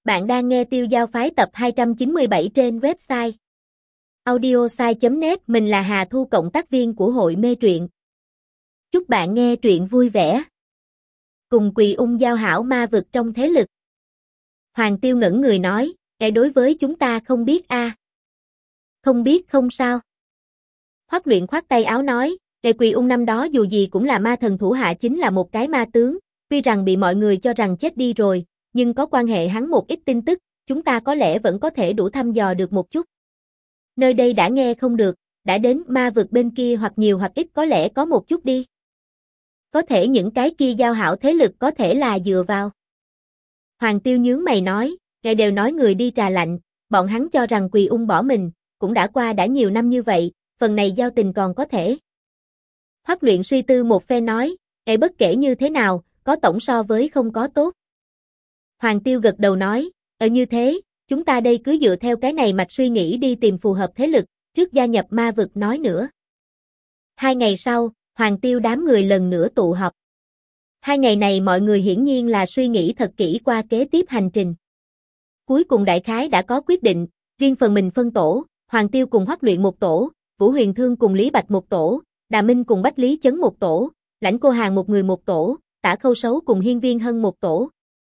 Bạn đang nghe Tiêu Giao Phái tập 297 trên website audiosai.net. Mình là Hà Thu, cộng tác viên của hội mê truyện. Chúc bạn nghe truyện vui vẻ. Cùng Quỳ Ung giao hảo ma vực trong thế lực. Hoàng Tiêu ngẩn người nói, đối với chúng ta không biết a. Không biết không sao. Hoắc Luyện khoát tay áo nói, Quỳ Ung năm đó dù gì cũng là ma thần thủ hạ, chính là một cái ma tướng, tuy rằng bị mọi người cho rằng chết đi rồi, nhưng có quan hệ hắn một ít tin tức, chúng ta có lẽ vẫn có thể đủ thăm dò được một chút. Nơi đây đã nghe không được, đã đến ma vực bên kia hoặc nhiều hoặc ít có lẽ có một chút đi. Có thể những cái kia giao hảo thế lực có thể là dựa vào. Hoàng Tiêu nhướng mày nói, ngài đều nói người đi trà lạnh, bọn hắn cho rằng Quỳ Ung bỏ mình, cũng đã qua đã nhiều năm như vậy, phần này giao tình còn có thể. Hoắc Luyện suy tư một phen nói, bất kể như thế nào, có tổng so với không có tốt. Hoàng Tiêu gật đầu nói, như thế, chúng ta đây cứ dựa theo cái này mạch suy nghĩ đi tìm phù hợp thế lực, trước gia nhập ma vực nói nữa. 2 ngày sau, Hoàng Tiêu đám người lần nữa tụ họp. 2 ngày này mọi người hiển nhiên là suy nghĩ thật kỹ qua kế tiếp hành trình. Cuối cùng đại khái đã có quyết định, riêng phần mình phân tổ, Hoàng Tiêu cùng Hoắc Luyện một tổ, Vũ Huyền Thương cùng Lý Bạch một tổ, Đà Minh cùng Bách Lý Chấn một tổ, Lãnh Cô Hàn một người một tổ, Tả Khâu Sấu cùng Hiên Viên Hân một tổ.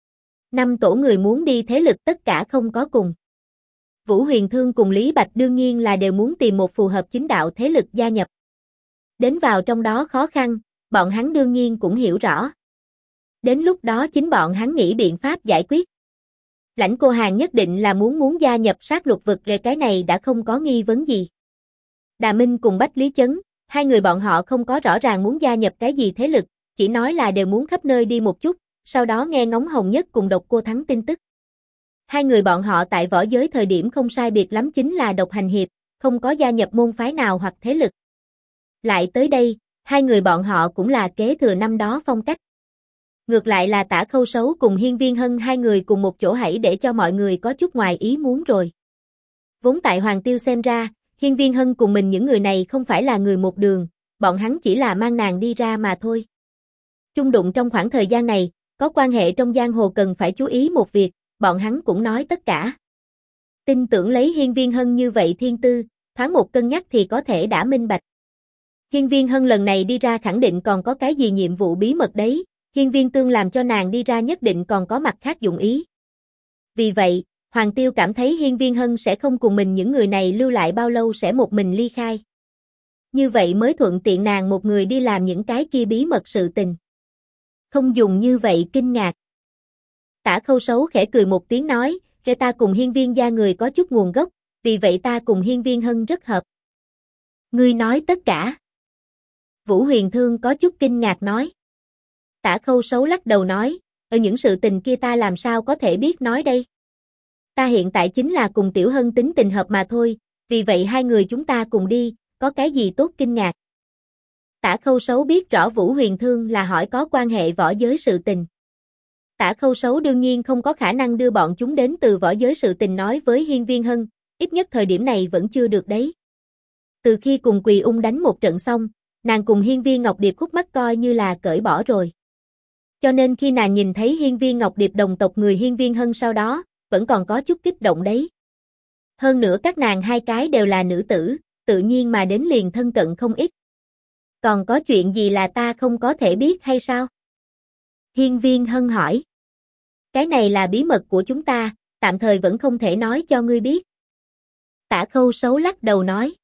5 tổ người muốn đi thế lực tất cả không có cùng. Vũ Huyền Thương cùng Lý Bạch đương nhiên là đều muốn tìm một phù hợp chính đạo thế lực gia nhập. Đến vào trong đó khó khăn, bọn hắn đương nhiên cũng hiểu rõ. Đến lúc đó chính bọn hắn nghĩ biện pháp giải quyết. Lãnh Cô Hàn nhất định là muốn gia nhập sát lục vực, cái này đã không có nghi vấn gì. Đà Minh cùng Bách Lý Chấn, 2 người bọn họ không có rõ ràng muốn gia nhập cái gì thế lực, chỉ nói là đều muốn khắp nơi đi một chút, sau đó nghe ngóng Hồng Nhất cùng Độc Cô Thắng tin tức. 2 người bọn họ tại võ giới thời điểm không sai biệt lắm chính là độc hành hiệp, không có gia nhập môn phái nào hoặc thế lực. Lại tới đây, 2 người bọn họ cũng là kế thừa năm đó phong cách. Ngược lại là Tả Khâu Sấu cùng Hiên Viên Hân 2 người cùng một chỗ, hãy để cho mọi người có chút ngoài ý muốn rồi. Vốn tại Hoàng Tiêu xem ra, Hiên Viên Hân cùng mình những người này không phải là người một đường, bọn hắn chỉ là mang nàng đi ra mà thôi. Chung đụng trong khoảng thời gian này, có quan hệ trong giang hồ cần phải chú ý một việc, bọn hắn cũng nói tất cả. Tin tưởng lấy Hiên Viên Hân như vậy thiên tư, thoáng một cân nhắc thì có thể đã minh bạch. Hiên Viên Hân lần này đi ra khẳng định còn có cái gì nhiệm vụ bí mật đấy, Hiên Viên Tương làm cho nàng đi ra nhất định còn có mặt khác dụng ý. Vì vậy, Hoàng Tiêu cảm thấy Hiên Viên Hân sẽ không cùng mình những người này lưu lại bao lâu, sẽ một mình ly khai. Như vậy mới thuận tiện nàng một người đi làm những cái kia bí mật sự tình. Không dùng như vậy kinh ngạc. Tả Khâu Sấu khẽ cười một tiếng nói, ta cùng Hiên Viên gia người có chút nguồn gốc, vì vậy ta cùng Hiên Viên Hân rất hợp. Ngươi nói tất cả. Vũ Huyền Thương có chút kinh ngạc nói. Tả Khâu Sấu lắc đầu nói, ở những sự tình kia ta làm sao có thể biết nói đây. Ta hiện tại chính là cùng Tiểu Hân tính tình hợp mà thôi, vì vậy 2 người chúng ta cùng đi, có cái gì tốt kinh ngạc. Tả Khâu Sấu biết rõ Vũ Huyền Thương là hỏi có quan hệ võ giới sự tình. Tả Khâu Sấu đương nhiên không có khả năng đưa bọn chúng đến từ võ giới sự tình nói với Hiên Viên Hân, ít nhất thời điểm này vẫn chưa được đấy. Từ khi cùng Quỳ Ung đánh một trận xong, nàng cùng Hiên Viên Ngọc Điệp khúc mắc coi như là cởi bỏ rồi. Cho nên khi nàng nhìn thấy Hiên Viên Ngọc Điệp đồng tộc người Hiên Viên Hân sau đó, vẫn còn có chút kích động đấy. Hơn nữa các nàng 2 cái đều là nữ tử, tự nhiên mà đến liền thân cận không ít. Còn có chuyện gì là ta không có thể biết hay sao? Hiên Viên Hân hỏi. Cái này là bí mật của chúng ta, tạm thời vẫn không thể nói cho ngươi biết. Tả Khâu Sấu lắc đầu nói.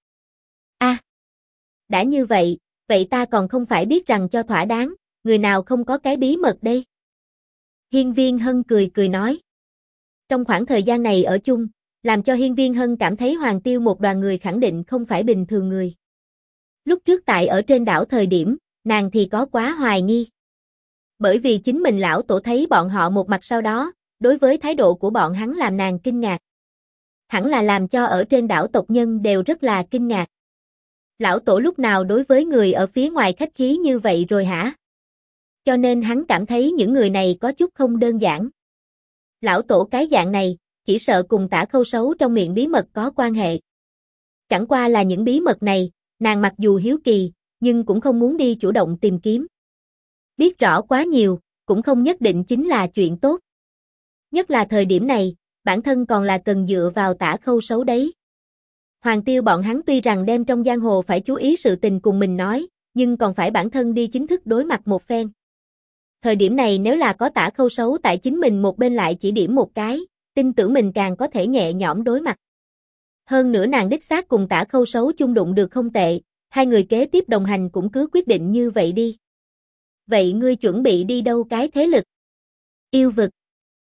Đã như vậy, vậy ta còn không phải biết rằng cho thỏa đáng, người nào không có cái bí mật đây? Hiên Viên Hân cười nói. Trong khoảng thời gian này ở chung, làm cho Hiên Viên Hân cảm thấy Hoàng Tiêu một đoàn người khẳng định không phải bình thường người. Lúc trước tại ở trên đảo thời điểm, nàng thì có quá hoài nghi. Bởi vì chính mình lão tổ thấy bọn họ một mặt sau đó, đối với thái độ của bọn hắn làm nàng kinh ngạc. Hẳn là làm cho ở trên đảo tộc nhân đều rất là kinh ngạc. Lão tổ lúc nào đối với người ở phía ngoài khách khí như vậy rồi hả? Cho nên hắn cảm thấy những người này có chút không đơn giản. Lão tổ cái dạng này, chỉ sợ cùng Tả Khâu Sấu trong miệng bí mật có quan hệ. Chẳng qua là những bí mật này, nàng mặc dù hiếu kỳ, nhưng cũng không muốn đi chủ động tìm kiếm. Biết rõ quá nhiều, cũng không nhất định chính là chuyện tốt. Nhất là thời điểm này, bản thân còn là cần dựa vào Tả Khâu Sấu đấy. Hoàng Tiêu bọn hắn tuy rằng đem trong giang hồ phải chú ý sự tình cùng mình nói, nhưng còn phải bản thân đi chính thức đối mặt một phen. Thời điểm này nếu là có Tả Khâu Sấu tại chính mình một bên lại chỉ điểm một cái, tin tưởng mình càng có thể nhẹ nhõm đối mặt. Hơn nữa nàng đích xác cùng Tả Khâu Sấu chung đụng được không tệ, hai người kế tiếp đồng hành cũng cứ quyết định như vậy đi. Vậy ngươi chuẩn bị đi đâu cái thế lực? Yêu vực.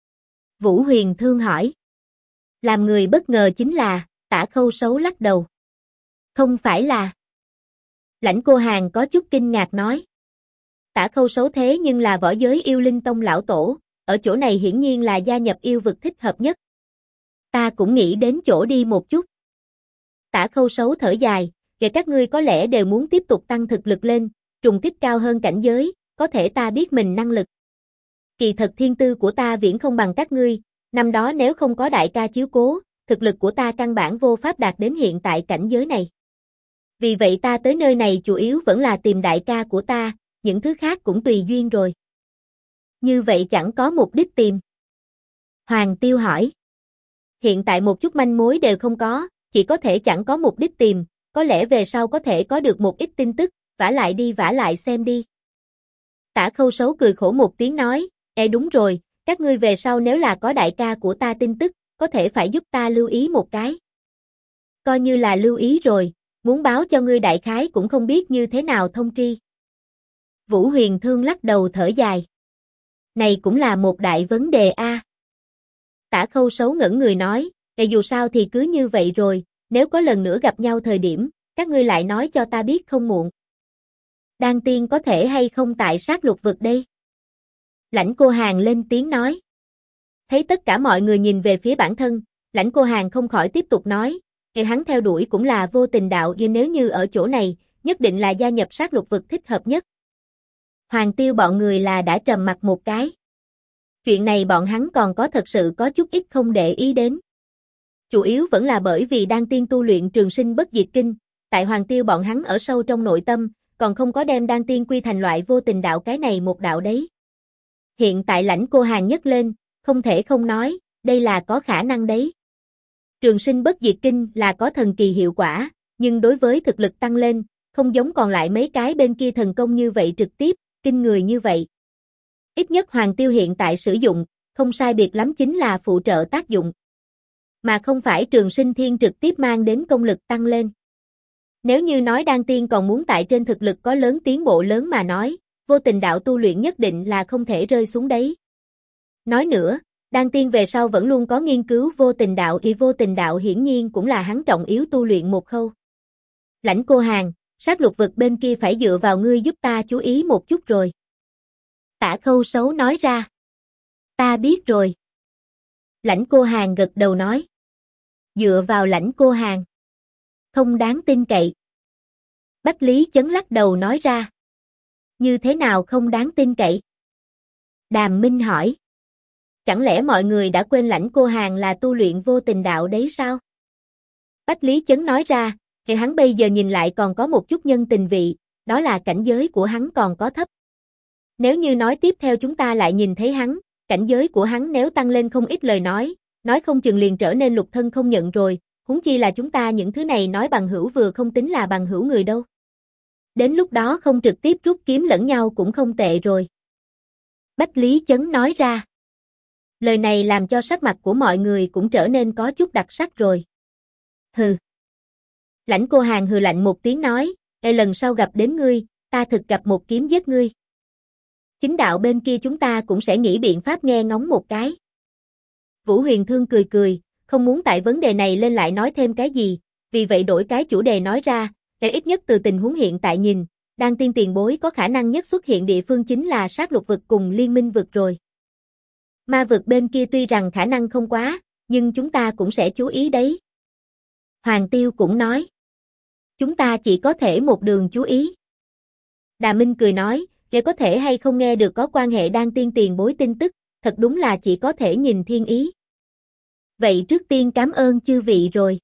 Vũ Huyền Thương hỏi. Làm người bất ngờ chính là, Tả Khâu Sấu lắc đầu. Không phải là. Lãnh Cô Hàn có chút kinh ngạc nói. Tả Khâu Sấu thế nhưng là võ giới yêu linh tông lão tổ, ở chỗ này hiển nhiên là gia nhập yêu vực thích hợp nhất. Ta cũng nghĩ đến chỗ đi một chút. Tả Khâu Sấu thở dài, kể các ngươi có lẽ đều muốn tiếp tục tăng thực lực lên, trùng kích cao hơn cảnh giới, có thể ta biết mình năng lực. Kỳ thật thiên tư của ta viễn không bằng các ngươi, năm đó nếu không có đại ca chiếu cố, thực lực của ta căn bản vô pháp đạt đến hiện tại cảnh giới này. Vì vậy ta tới nơi này chủ yếu vẫn là tìm đại ca của ta, những thứ khác cũng tùy duyên rồi. Như vậy chẳng có mục đích tìm. Hoàng Tiêu hỏi. Hiện tại một chút manh mối đều không có, chỉ có thể chẳng có mục đích tìm, có lẽ về sau có thể có được một ít tin tức, vả lại đi vả lại xem đi. Tả Khâu Sấu cười khổ một tiếng nói, đúng rồi, các ngươi về sau nếu là có đại ca của ta tin tức, có thể phải giúp ta lưu ý một cái. Coi như là lưu ý rồi, muốn báo cho ngươi đại khái cũng không biết như thế nào thông tri. Vũ Huyền Thương lắc đầu thở dài. Này cũng là một đại vấn đề a. Tả Khâu Sấu ngẩn người nói, dù sao thì cứ như vậy rồi, nếu có lần nữa gặp nhau thời điểm, các ngươi lại nói cho ta biết không muộn. Đan tiên có thể hay không tại sát lục vực đây? Lãnh Cô Hàn lên tiếng nói. Thấy tất cả mọi người nhìn về phía bản thân, Lãnh Cô Hàn không khỏi tiếp tục nói, hắn theo đuổi cũng là vô tình đạo, nếu như ở chỗ này, nhất định là gia nhập sát lục vực thích hợp nhất. Hoàng Tiêu bọn người là đã trầm mặt một cái. Chuyện này bọn hắn còn có thật sự có chút ít không để ý đến. Chủ yếu vẫn là bởi vì Đan tiên tu luyện Trường Sinh Bất Diệt Kinh, tại Hoàng Tiêu bọn hắn ở sâu trong nội tâm, còn không có đem Đan tiên quy thành loại vô tình đạo cái này một đạo đấy. Hiện tại Lãnh Cô Hàn nhấc lên, không thể không nói, đây là có khả năng đấy. Trường Sinh Bất Diệt Kinh là có thần kỳ hiệu quả, nhưng đối với thực lực tăng lên, không giống còn lại mấy cái bên kia thần công như vậy trực tiếp, kinh người như vậy. Ít nhất Hoàng Tiêu hiện tại sử dụng, không sai biệt lắm chính là phụ trợ tác dụng, mà không phải Trường Sinh Thiên trực tiếp mang đến công lực tăng lên. Nếu như nói Đan tiên còn muốn tại trên thực lực có lớn tiến bộ lớn mà nói, vô tình đạo tu luyện nhất định là không thể rơi xuống đấy. Nói nữa, Đan tiên về sau vẫn luôn có nghiên cứu vô tình đạo, vô tình đạo hiển nhiên cũng là hắn trọng yếu tu luyện một khâu. Lãnh Cô Hàn, sát lục vực bên kia phải dựa vào ngươi giúp ta chú ý một chút rồi. Tả Khâu Sấu nói ra. Ta biết rồi. Lãnh Cô Hàn gật đầu nói. Dựa vào Lãnh Cô Hàn. Không đáng tin cậy. Bách Lý Chấn lắc đầu nói ra. Như thế nào không đáng tin cậy? Đàm Minh hỏi. Chẳng lẽ mọi người đã quên Lãnh Cô Hàn là tu luyện vô tình đạo đấy sao? Bách Lý Chấn nói ra, thì hắn bây giờ nhìn lại còn có một chút nhân tình vị, đó là cảnh giới của hắn còn có thấp. Nếu như nói tiếp theo chúng ta lại nhìn thấy hắn, cảnh giới của hắn nếu tăng lên không ít lời nói không chừng liền trở nên lục thân không nhận rồi, huống chi là chúng ta những thứ này nói bằng hữu vừa không tính là bằng hữu người đâu. Đến lúc đó không trực tiếp rút kiếm lẫn nhau cũng không tệ rồi. Bách Lý Chấn nói ra. Lời này làm cho sắc mặt của mọi người cũng trở nên có chút đặc sắc rồi. Hừ. Lãnh Cô Hàn hừ lạnh một tiếng nói, lần sau gặp đến ngươi, ta thực gặp một kiếm giết ngươi. Chính đạo bên kia chúng ta cũng sẽ nghĩ biện pháp nghe ngóng một cái. Vũ Huyền Thương cười cười, không muốn tại vấn đề này lên lại nói thêm cái gì, vì vậy đổi cái chủ đề nói ra, để ít nhất từ tình huống hiện tại nhìn, Đan tiên tiền bối có khả năng nhất xuất hiện địa phương chính là sát lục vực cùng liên minh vực rồi. Ma vực bên kia tuy rằng khả năng không quá, nhưng chúng ta cũng sẽ chú ý đấy. Hoàng Tiêu cũng nói. Chúng ta chỉ có thể một đường chú ý. Đà Minh cười nói, để có thể hay không nghe được có quan hệ Đan tiên tiền bối tin tức, thật đúng là chỉ có thể nhìn thiên ý. Vậy trước tiên cảm ơn chư vị rồi.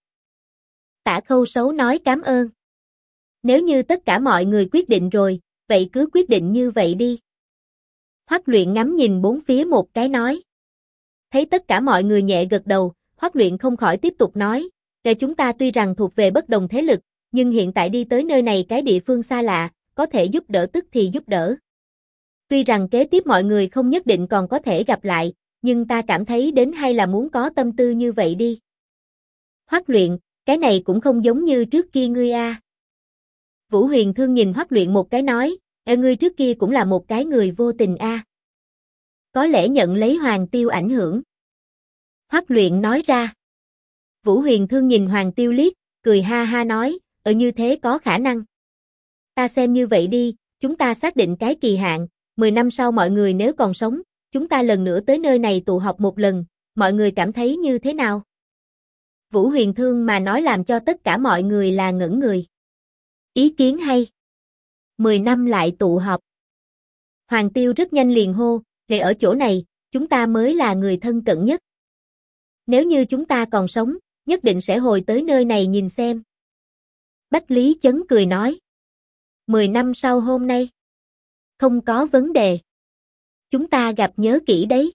Tả Khâu Sấu nói cảm ơn. Nếu như tất cả mọi người quyết định rồi, vậy cứ quyết định như vậy đi. Hoắc Luyện ngắm nhìn bốn phía một cái nói. Thấy tất cả mọi người nhẹ gật đầu, Hoắc Luyện không khỏi tiếp tục nói, chúng ta tuy rằng thuộc về bất đồng thế lực, nhưng hiện tại đi tới nơi này cái địa phương xa lạ, có thể giúp đỡ tức thì giúp đỡ. Tuy rằng kế tiếp mọi người không nhất định còn có thể gặp lại, nhưng ta cảm thấy đến hay là muốn có tâm tư như vậy đi. Hoắc Luyện, cái này cũng không giống như trước kia ngươi a. Vũ Huyền Thương nhìn Hoắc Luyện một cái nói, ngươi trước kia cũng là một cái người vô tình a. Có lẽ nhận lấy Hoàng Tiêu ảnh hưởng. Hoắc Luyện nói ra. Vũ Huyền Thương nhìn Hoàng Tiêu liếc, cười ha ha nói, như thế có khả năng. Ta xem như vậy đi, chúng ta xác định cái kỳ hạn, 10 năm sau mọi người nếu còn sống, chúng ta lần nữa tới nơi này tụ họp một lần, mọi người cảm thấy như thế nào? Vũ Huyền Thương mà nói làm cho tất cả mọi người là ngẩn người. Ý kiến hay. 10 năm lại tụ họp. Hoàng Tiêu rất nhanh liền hô, để ở chỗ này, chúng ta mới là người thân cận nhất. Nếu như chúng ta còn sống, nhất định sẽ hồi tới nơi này nhìn xem. Bách Lý Chấn cười nói. 10 năm sau hôm nay. Không có vấn đề. Chúng ta gặp nhớ kỹ đấy.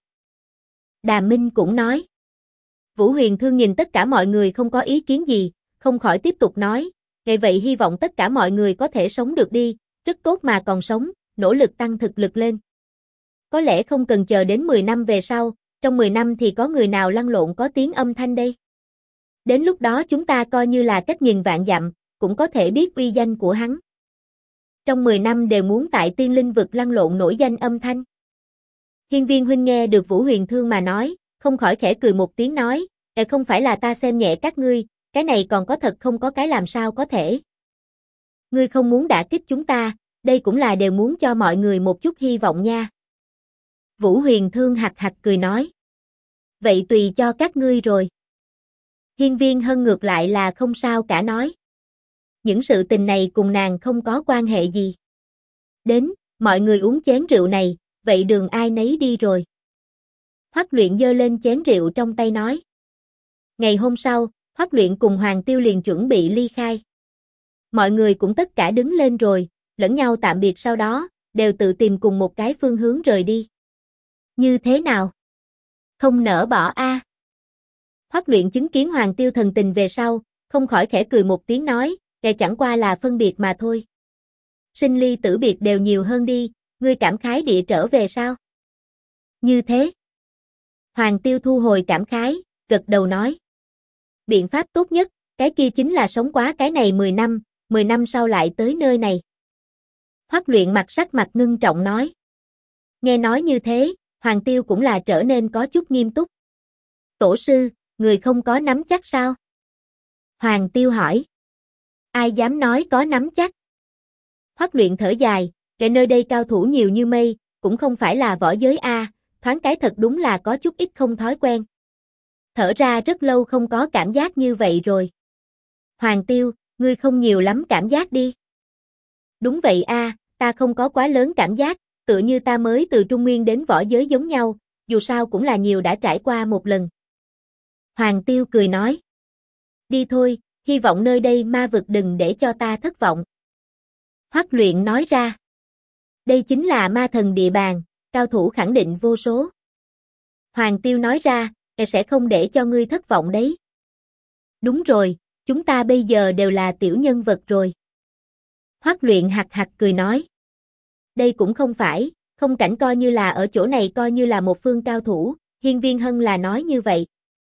Đà Minh cũng nói. Vũ Huyền Thương nhìn tất cả mọi người không có ý kiến gì, không khỏi tiếp tục nói, vậy hy vọng tất cả mọi người có thể sống được đi, rất tốt mà còn sống, nỗ lực tăng thực lực lên. Có lẽ không cần chờ đến 10 năm về sau, trong 10 năm thì có người nào lăn lộn có tiếng âm thanh đây. Đến lúc đó chúng ta coi như là cách nhìn vạn dặm, cũng có thể biết uy danh của hắn. Trong 10 năm đều muốn tại Tiên Linh vực lăn lộn nổi danh âm thanh. Hiên Viên huynh nghe được Vũ Huyền Thương mà nói, không khỏi khẽ cười một tiếng nói, không phải là ta xem nhẹ các ngươi, cái này còn có thật không có cái làm sao có thể. Ngươi không muốn đả kích chúng ta, đây cũng là đều muốn cho mọi người một chút hy vọng nha. Vũ Huyền Thương hạch hạch cười nói. Vậy tùy cho các ngươi rồi. Hiên Viên Hân ngược lại là không sao cả nói. Những sự tình này cùng nàng không có quan hệ gì. Đến, mọi người uống chén rượu này, vậy đường ai nấy đi rồi. Hoắc Luyện giơ lên chén rượu trong tay nói. Ngày hôm sau, Hoắc Luyện cùng Hoàng Tiêu liền chuẩn bị ly khai. Mọi người cũng tất cả đứng lên rồi, lẫn nhau tạm biệt sau đó, đều tự tìm cùng một cái phương hướng rời đi. Như thế nào? Không nỡ bỏ a. Hoắc Luyện chứng kiến Hoàng Tiêu thần tình về sau, không khỏi khẽ cười một tiếng nói, chẳng qua là phân biệt mà thôi. Sinh ly tử biệt đều nhiều hơn đi, ngươi cảm khái địa trở về sao? Như thế. Hoàng Tiêu thu hồi cảm khái, gật đầu nói. Biện pháp tốt nhất, cái kia chính là sống quá cái này 10 năm, 10 năm sau lại tới nơi này. Hoắc Luyện sắc mặt ngưng trọng nói. Nghe nói như thế, Hoàng Tiêu cũng là trở nên có chút nghiêm túc. Tổ sư, người không có nắm chắc sao? Hoàng Tiêu hỏi. Ai dám nói có nắm chắc? Hoắc Luyện thở dài, cái nơi đây cao thủ nhiều như mây, cũng không phải là võ giới a, thoáng cái thật đúng là có chút ít không thói quen. Thở ra rất lâu không có cảm giác như vậy rồi. Hoàng Tiêu, ngươi không nhiều lắm cảm giác đi. Đúng vậy a, ta không có quá lớn cảm giác, tựa như ta mới từ Trung Nguyên đến võ giới giống nhau, dù sao cũng là nhiều đã trải qua một lần. Hoàng Tiêu cười nói. Đi thôi, hy vọng nơi đây ma vực đừng để cho ta thất vọng. Hoắc Luyện nói ra. Đây chính là ma thần địa bàn, cao thủ khẳng định vô số. Hoàng Tiêu nói ra, sẽ không để cho ngươi thất vọng đấy. Đúng rồi, chúng ta bây giờ đều là tiểu nhân vật rồi. Hoắc Luyện hạch hạch cười nói. Đây cũng không phải, không cảnh coi như là ở chỗ này coi như là một phương cao thủ, Hiên Viên Hân là nói như vậy.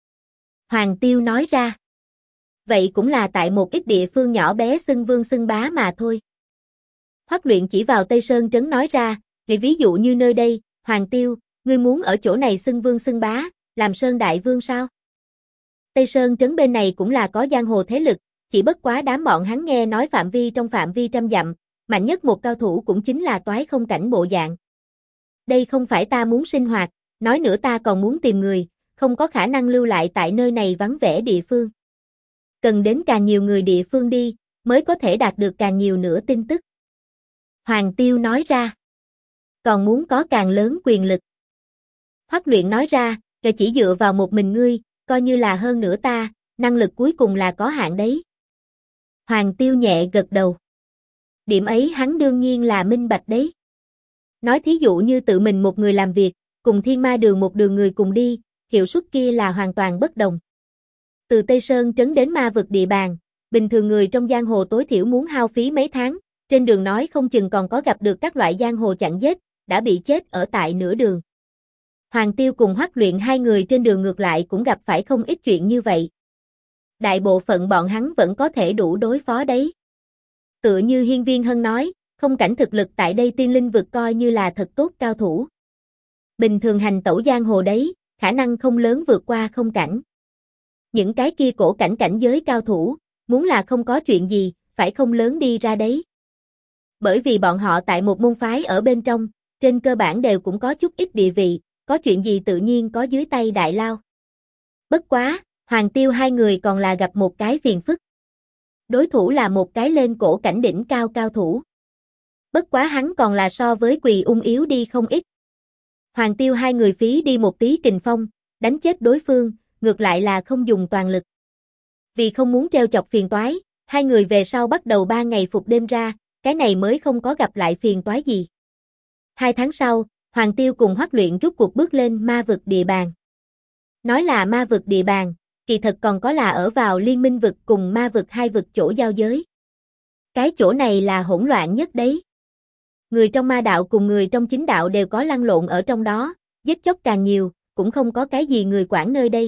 Hoàng Tiêu nói ra. Vậy cũng là tại một ít địa phương nhỏ bé xưng vương xưng bá mà thôi. Hoắc Luyện chỉ vào Tây Sơn Trấn nói ra, ví dụ như nơi đây, Hoàng Tiêu, ngươi muốn ở chỗ này xưng vương xưng bá, làm Sơn Đại Vương sao? Tây Sơn Trấn bên này cũng là có giang hồ thế lực, chỉ bất quá đám bọn hắn nghe nói phạm vi trong phạm vi trăm dặm, mạnh nhất một cao thủ cũng chính là Toái Không Cảnh bộ dạng. Đây không phải ta muốn sinh hoạt, nói nữa ta còn muốn tìm người, không có khả năng lưu lại tại nơi này vắng vẻ địa phương. Cần đến càng nhiều người địa phương đi, mới có thể đạt được càng nhiều nữa tin tức. Hoàng Tiêu nói ra. Còn muốn có càng lớn quyền lực. Hoắc Luyện nói ra, chỉ dựa vào một mình ngươi, coi như là hơn nữa ta, năng lực cuối cùng là có hạn đấy. Hoàng Tiêu nhẹ gật đầu. Điểm ấy hắn đương nhiên là minh bạch đấy. Nói thí dụ như tự mình một người làm việc, cùng Thiên Ma Đường một đường người cùng đi, hiệu suất kia là hoàn toàn bất đồng. Từ Tây Sơn trấn đến ma vực địa bàn, bình thường người trong giang hồ tối thiểu muốn hao phí mấy tháng, trên đường nói không chừng còn có gặp được các loại giang hồ chặn giết, đã bị chết ở tại nửa đường. Hoàng Tiêu cùng Hoắc Luyện hai người trên đường ngược lại cũng gặp phải không ít chuyện như vậy. Đại bộ phận bọn hắn vẫn có thể đủ đối phó đấy. Tựa như Hiên Viên Hân nói, không cảnh thực lực tại đây tiên linh vực coi như là thật tốt cao thủ. Bình thường hành tẩu giang hồ đấy, khả năng không lớn vượt qua không cảnh. Những cái kia cổ cảnh cảnh giới cao thủ, muốn là không có chuyện gì, phải không lớn đi ra đấy. Bởi vì bọn họ tại một môn phái ở bên trong, trên cơ bản đều cũng có chút ít địa vị, có chuyện gì tự nhiên có dưới tay đại lao. Bất quá, Hoàng Tiêu hai người còn là gặp một cái phiền phức. Đối thủ là một cái lên cổ cảnh đỉnh cao cao thủ. Bất quá hắn còn là so với Quỳ Ung yếu đi không ít. Hoàng Tiêu hai người phí đi một tí kình phong, đánh chết đối phương, ngược lại là không dùng toàn lực. Vì không muốn treo chọc phiền toái, hai người về sau bắt đầu 3 ngày phục đêm ra, cái này mới không có gặp lại phiền toái gì. 2 tháng sau, Hoàng Tiêu cùng Hoắc Luyện rút cuộc bước lên ma vực địa bàn. Nói là ma vực địa bàn, kỳ thật còn có là ở vào liên minh vực cùng ma vực hai vực chỗ giao giới. Cái chỗ này là hỗn loạn nhất đấy. Người trong ma đạo cùng người trong chính đạo đều có lăn lộn ở trong đó, giết chóc càng nhiều, cũng không có cái gì người quản nơi đây.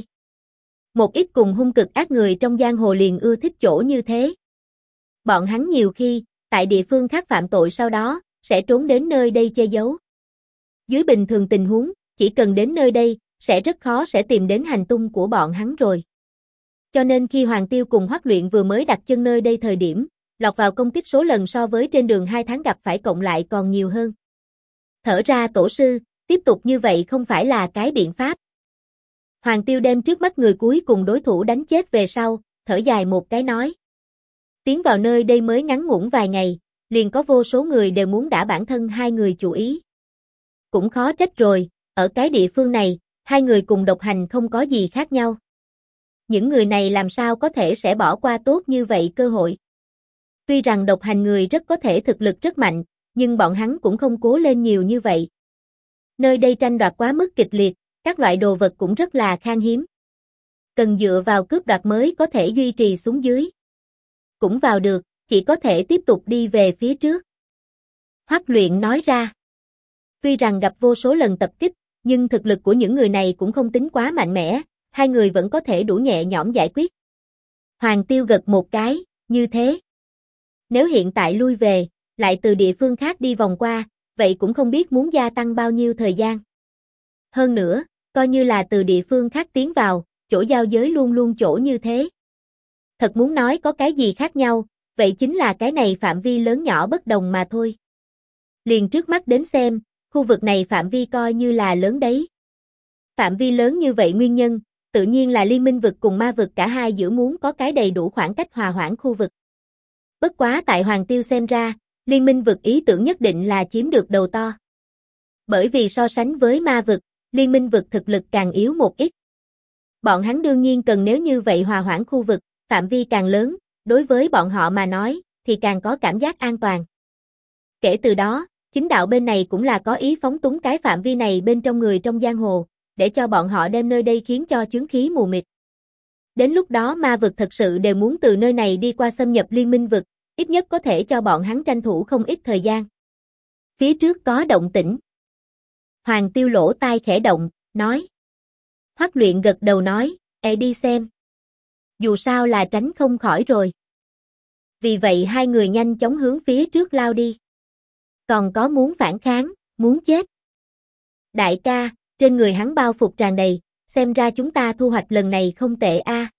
Một ít cùng hung cực ác người trong giang hồ liền ưa thích chỗ như thế. Bọn hắn nhiều khi, tại địa phương khác phạm tội sau đó, sẽ trốn đến nơi đây che giấu. Dưới bình thường tình huống, chỉ cần đến nơi đây, sẽ rất khó sẽ tìm đến hành tung của bọn hắn rồi. Cho nên khi Hoàng Tiêu cùng Hoắc Luyện vừa mới đặt chân nơi đây thời điểm, lọt vào công kích số lần so với trên đường 2 tháng gặp phải cộng lại còn nhiều hơn. Thở ra tổ sư, tiếp tục như vậy không phải là cái biện pháp. Hoàng Tiêu đem trước mắt người cuối cùng đối thủ đánh chết về sau, thở dài một cái nói. Tiến vào nơi đây mới ngắn ngủn vài ngày, liền có vô số người đều muốn đả bản thân hai người chủ ý. Cũng khó trách rồi, ở cái địa phương này, hai người cùng độc hành không có gì khác nhau. Những người này làm sao có thể sẽ bỏ qua tốt như vậy cơ hội. Tuy rằng độc hành người rất có thể thực lực rất mạnh, nhưng bọn hắn cũng không cố lên nhiều như vậy. Nơi đây tranh đoạt quá mức kịch liệt, các loại đồ vật cũng rất là khan hiếm. Cần dựa vào cướp đoạt mới có thể duy trì xuống dưới. Cũng vào được, chỉ có thể tiếp tục đi về phía trước. Hoắc Luyện nói ra. Tuy rằng gặp vô số lần tập kích, nhưng thực lực của những người này cũng không tính quá mạnh mẽ, hai người vẫn có thể đủ nhẹ nhõm giải quyết. Hoàng Tiêu gật một cái, như thế. Nếu hiện tại lui về, lại từ địa phương khác đi vòng qua, vậy cũng không biết muốn gia tăng bao nhiêu thời gian. Hơn nữa, coi như là từ địa phương khác tiến vào, chỗ giao giới luôn luôn chỗ như thế. Thật muốn nói có cái gì khác nhau, vậy chính là cái này phạm vi lớn nhỏ bất đồng mà thôi. Liền trước mắt đến xem, khu vực này phạm vi coi như là lớn đấy. Phạm vi lớn như vậy nguyên nhân, tự nhiên là liên minh vực cùng ma vực cả hai giữa muốn có cái đầy đủ khoảng cách hòa hoãn khu vực. Bất quá tại Hoàng Tiêu xem ra, liên minh vực ý tưởng nhất định là chiếm được đầu to. Bởi vì so sánh với ma vực, liên minh vực thực lực càng yếu một ít. Bọn hắn đương nhiên cần nếu như vậy hòa hoãn khu vực, phạm vi càng lớn, đối với bọn họ mà nói, thì càng có cảm giác an toàn. Kể từ đó, chính đạo bên này cũng là có ý phóng túng cái phạm vi này bên trong người trong giang hồ, để cho bọn họ đem nơi đây khiến cho chướng khí mù mịt. Đến lúc đó ma vực thật sự đều muốn từ nơi này đi qua xâm nhập liên minh vực, ít nhất có thể cho bọn hắn tranh thủ không ít thời gian. Phía trước có động tĩnh. Hoàng Tiêu lỗ tai khẽ động, nói. Hoắc Luyện gật đầu nói, đi xem. Dù sao là tránh không khỏi rồi. Vì vậy hai người nhanh chóng hướng phía trước lao đi. Còn có muốn phản kháng, muốn chết. Đại ca, trên người hắn bao phục tràn đầy, xem ra chúng ta thu hoạch lần này không tệ a.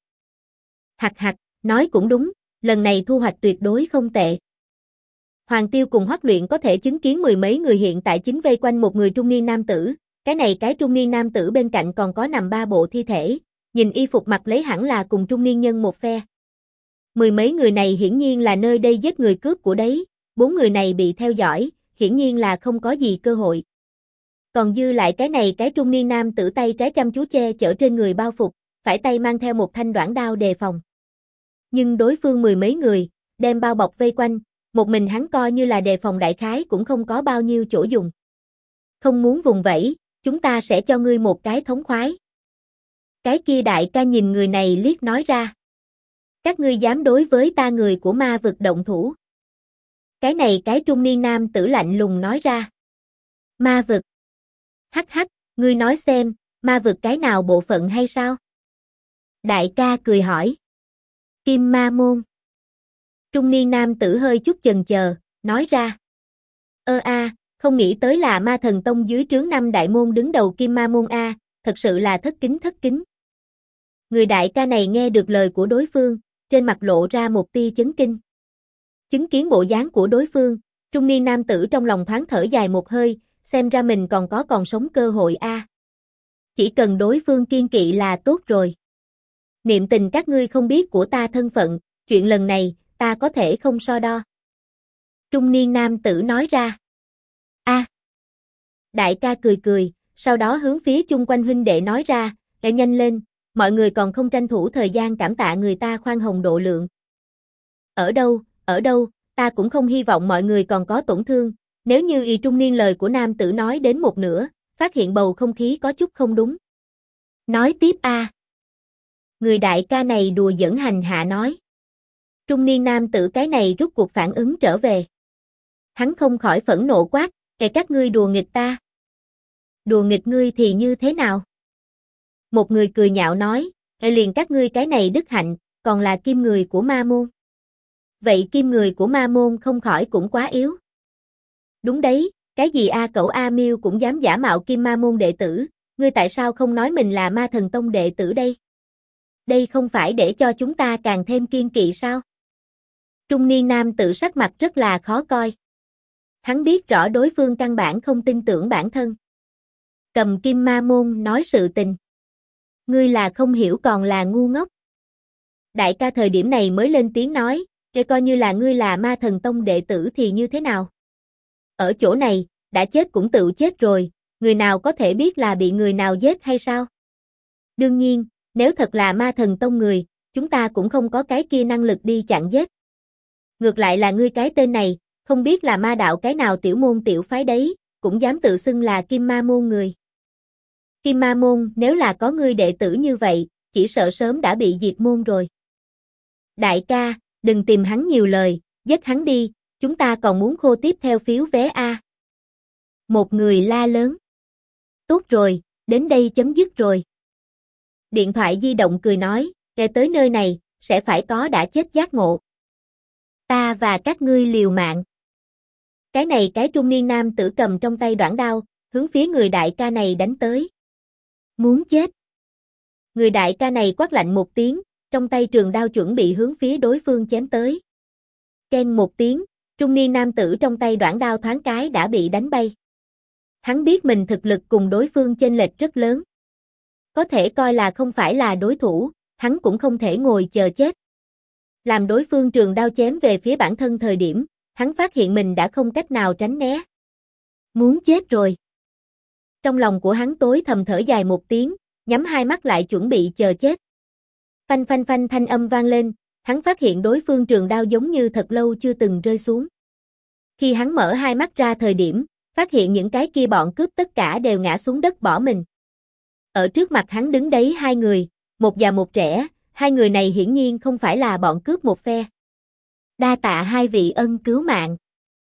Hặc hặc, nói cũng đúng, lần này thu hoạch tuyệt đối không tệ. Hoàng Tiêu cùng Hoắc Luyện có thể chứng kiến mười mấy người hiện tại chính vây quanh một người trung niên nam tử, cái trung niên nam tử bên cạnh còn có nằm 3 bộ thi thể, nhìn y phục mặc lấy hẳn là cùng trung niên nhân một phe. Mười mấy người này hiển nhiên là nơi đây giết người cướp của đấy, 4 người này bị theo dõi, hiển nhiên là không có gì cơ hội. Còn dư lại cái trung niên nam tử tay trái chăm chú che chở trên người bao phục, phải tay mang theo một thanh đoản đao đề phòng. Nhưng đối phương mười mấy người, đem bao bọc vây quanh, một mình hắn coi như là đề phòng đại khái cũng không có bao nhiêu chỗ dùng. Không muốn vùng vẫy, chúng ta sẽ cho ngươi một cái thống khoái. Cái kia đại ca nhìn người này liếc nói ra. Các ngươi dám đối với ta người của ma vực động thủ. Cái này cái trung niên nam tử lạnh lùng nói ra. Ma vực. Hắc hắc, ngươi nói xem, ma vực cái nào bộ phận hay sao? Đại ca cười hỏi. Kim Ma Môn. Trung niên nam tử hơi chút chần chờ, nói ra. Không nghĩ tới là Ma Thần Tông dưới trướng 5 đại môn đứng đầu Kim Ma Môn a, thật sự là thất kính. Người đại ca này nghe được lời của đối phương, trên mặt lộ ra một tia chấn kinh. Chứng kiến bộ dáng của đối phương, trung niên nam tử trong lòng thoáng thở dài một hơi, xem ra mình còn sống cơ hội a. Chỉ cần đối phương kiên kỵ là tốt rồi. Niệm tình các ngươi không biết của ta thân phận, chuyện lần này, ta có thể không so đo. Trung niên nam tử nói ra. Đại ca cười, sau đó hướng phía chung quanh huynh đệ nói ra, nhanh lên, mọi người còn không tranh thủ thời gian cảm tạ người ta khoan hồng độ lượng. Ở đâu, ta cũng không hy vọng mọi người còn có tổn thương, nếu như y trung niên lời của nam tử nói đến một nửa, phát hiện bầu không khí có chút không đúng. Nói tiếp a. Người đại ca này đùa giỡn hành hạ nói. Trung niên nam tử cái này rút cuộc phản ứng trở về. Hắn không khỏi phẫn nộ quát, các ngươi đùa nghịch ta. Đùa nghịch ngươi thì như thế nào? Một người cười nhạo nói, liền các ngươi cái này đức hạnh, còn là kim người của ma môn. Vậy kim người của ma môn không khỏi cũng quá yếu. Đúng đấy, cái gì cậu A Miêu cũng dám giả mạo kim ma môn đệ tử, ngươi tại sao không nói mình là Ma Thần Tông đệ tử đây? Đây không phải để cho chúng ta càng thêm kiên kỵ sao? Trung niên nam tử sắc mặt rất là khó coi. Hắn biết rõ đối phương căn bản không tin tưởng bản thân. Cầm Kim Ma Môn nói sự tình. Ngươi là không hiểu còn là ngu ngốc. Đại ca thời điểm này mới lên tiếng nói, coi như là ngươi là Ma Thần Tông đệ tử thì như thế nào? Ở chỗ này, đã chết cũng tự chết rồi, người nào có thể biết là bị người nào giết hay sao? Đương nhiên, nếu thật là Ma Thần Tông người, chúng ta cũng không có cái kia năng lực đi chặn giết. Ngược lại là ngươi cái tên này, không biết là ma đạo cái nào tiểu môn tiểu phái đấy, cũng dám tự xưng là Kim Ma Môn người. Kim Ma Môn nếu là có ngươi đệ tử như vậy, chỉ sợ sớm đã bị diệt môn rồi. Đại ca, đừng tìm hắn nhiều lời, giết hắn đi, chúng ta còn muốn khô tiếp theo phiếu vé a. Một người la lớn. Tốt rồi, đến đây chấm dứt rồi. Điện thoại di động cười nói, tới nơi này, sẽ phải có đã chết giác ngộ. Ta và các ngươi liều mạng. Cái này cái trung niên nam tử cầm trong tay đoản đao, hướng phía người đại ca này đánh tới. Muốn chết. Người đại ca này quát lạnh một tiếng, trong tay trường đao chuẩn bị hướng phía đối phương chém tới. Keng một tiếng, trung niên nam tử trong tay đoản đao thoáng cái đã bị đánh bay. Hắn biết mình thực lực cùng đối phương chênh lệch rất lớn. Có thể coi là không phải là đối thủ, hắn cũng không thể ngồi chờ chết. Làm đối phương trường đao chém về phía bản thân thời điểm, hắn phát hiện mình đã không cách nào tránh né. Muốn chết rồi. Trong lòng của hắn tối thầm thở dài một tiếng, nhắm hai mắt lại chuẩn bị chờ chết. Phanh phanh phanh thanh âm vang lên, hắn phát hiện đối phương trường đao giống như thật lâu chưa từng rơi xuống. Khi hắn mở hai mắt ra thời điểm, phát hiện những cái kia bọn cướp tất cả đều ngã xuống đất bỏ mình. Ở trước mặt hắn đứng đấy hai người, một già một trẻ, hai người này hiển nhiên không phải là bọn cướp một phe. Đa tạ hai vị ân cứu mạng.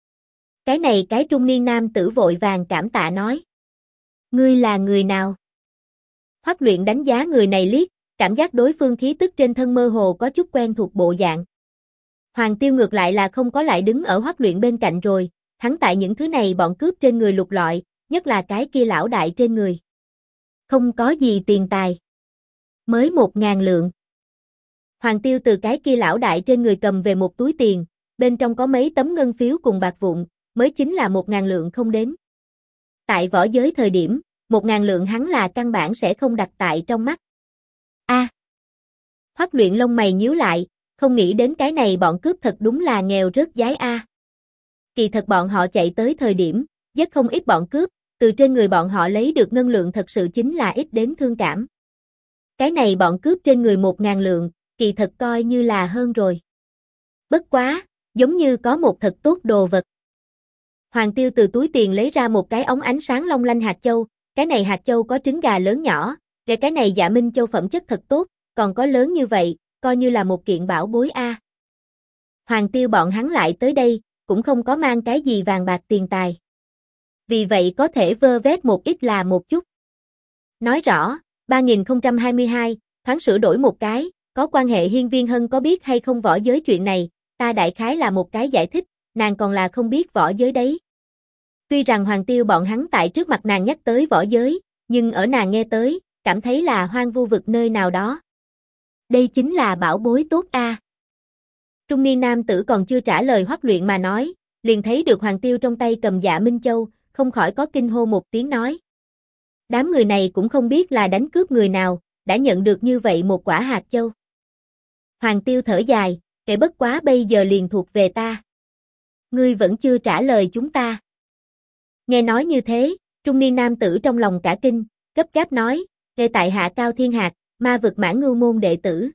Cái này cái trung niên nam tử vội vàng cảm tạ nói. Ngươi là người nào? Hoắc Luyện đánh giá người này liếc, cảm giác đối phương khí tức trên thân mơ hồ có chút quen thuộc bộ dạng. Hoàng Tiêu ngược lại là không có lại đứng ở Hoắc Luyện bên cạnh rồi, hắn tại những thứ này bọn cướp trên người lục lọi, nhất là cái kia lão đại trên người. Không có gì tiền tài. Mới 1.000 lượng. Hoàng Tiêu từ cái kia lão đại trên người cầm về một túi tiền, bên trong có mấy tấm ngân phiếu cùng bạc vụn, mới chính là 1.000 lượng không đến. Tại võ giới thời điểm, 1.000 lượng hắn là căn bản sẽ không đặt tại trong mắt. Hoắc Luyện lông mày nhíu lại, không nghĩ đến cái này bọn cướp thật đúng là nghèo rớt giái a. Kỳ thật bọn họ chạy tới thời điểm, giết không ít bọn cướp, từ trên người bọn họ lấy được ngân lượng thật sự chính là ít đến thương cảm. Cái này bọn cướp trên người 1.000 lượng, kỳ thật coi như là hơn rồi. Bất quá, giống như có một thật tốt đồ vật. Hoàng Tiêu từ túi tiền lấy ra một cái ống ánh sáng long lanh hạt châu, cái này hạt châu có trứng gà lớn nhỏ, Về cái này Dạ Minh Châu phẩm chất thật tốt, còn có lớn như vậy, coi như là một kiện bảo bối a. Hoàng Tiêu bọn hắn lại tới đây, cũng không có mang cái gì vàng bạc tiền tài. Vì vậy có thể vơ vét một ít là một chút. Nói rõ, 3022, thoáng sửa đổi một cái, có quan hệ Hiên Viên Hân có biết hay không võ giới chuyện này, ta đại khái là một cái giải thích, nàng còn là không biết võ giới đấy. Tuy rằng Hoàng Tiêu bọn hắn tại trước mặt nàng nhắc tới võ giới, nhưng ở nàng nghe tới, cảm thấy là hoang vu vực nơi nào đó. Đây chính là bảo bối tốt a. Trung niên nam tử còn chưa trả lời Hoắc Luyện mà nói, liền thấy được Hoàng Tiêu trong tay cầm Dạ Minh Châu, không khỏi có kinh hô một tiếng nói. Đám người này cũng không biết là đánh cướp người nào, đã nhận được như vậy một quả hạt châu. Hoàng Tiêu thở dài, kể bất quá bây giờ liền thuộc về ta. Ngươi vẫn chưa trả lời chúng ta. Nghe nói như thế, trung niên nam tử trong lòng cả kinh, gấp gáp nói, Lê tại hạ Cao Thiên Hạc, ma vực Mãn Ngưu môn đệ tử.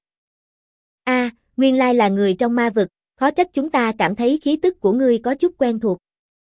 A, nguyên lai là người trong ma vực, khó trách chúng ta cảm thấy khí tức của ngươi có chút quen thuộc.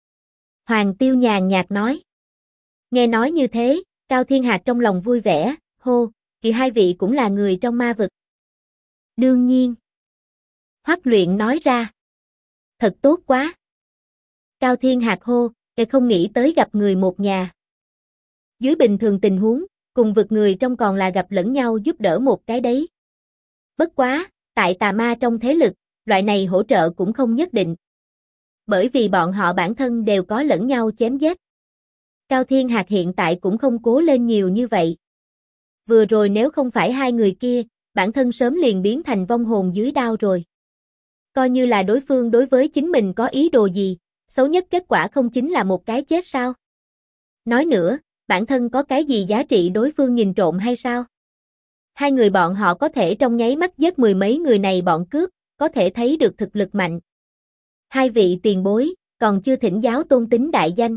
Hoàng Tiêu nhàn nhạt nói. Nghe nói như thế, Cao Thiên Hạc trong lòng vui vẻ, hô, kỳ hai vị cũng là người trong ma vực. Đương nhiên. Hoắc Luyện nói ra. Thật tốt quá. Cao Thiên Hạc hô, không nghĩ tới gặp người một nhà. Dưới bình thường tình huống, cùng vực người trong còn là gặp lẫn nhau giúp đỡ một cái đấy. Bất quá, tại tà ma trong thế lực, loại này hỗ trợ cũng không nhất định. Bởi vì bọn họ bản thân đều có lẫn nhau chém giết. Cao Thiên Hạc hiện tại cũng không cố lên nhiều như vậy. Vừa rồi nếu không phải hai người kia, bản thân sớm liền biến thành vong hồn dưới đao rồi. Coi như là đối phương đối với chính mình có ý đồ gì, xấu nhất kết quả không chính là một cái chết sao? Nói nữa, bản thân có cái gì giá trị đối phương nhìn trộm hay sao? Hai người bọn họ có thể trong nháy mắt giết mười mấy người này bọn cướp, có thể thấy được thực lực mạnh. Hai vị tiền bối, còn chưa thỉnh giáo tôn tính đại danh.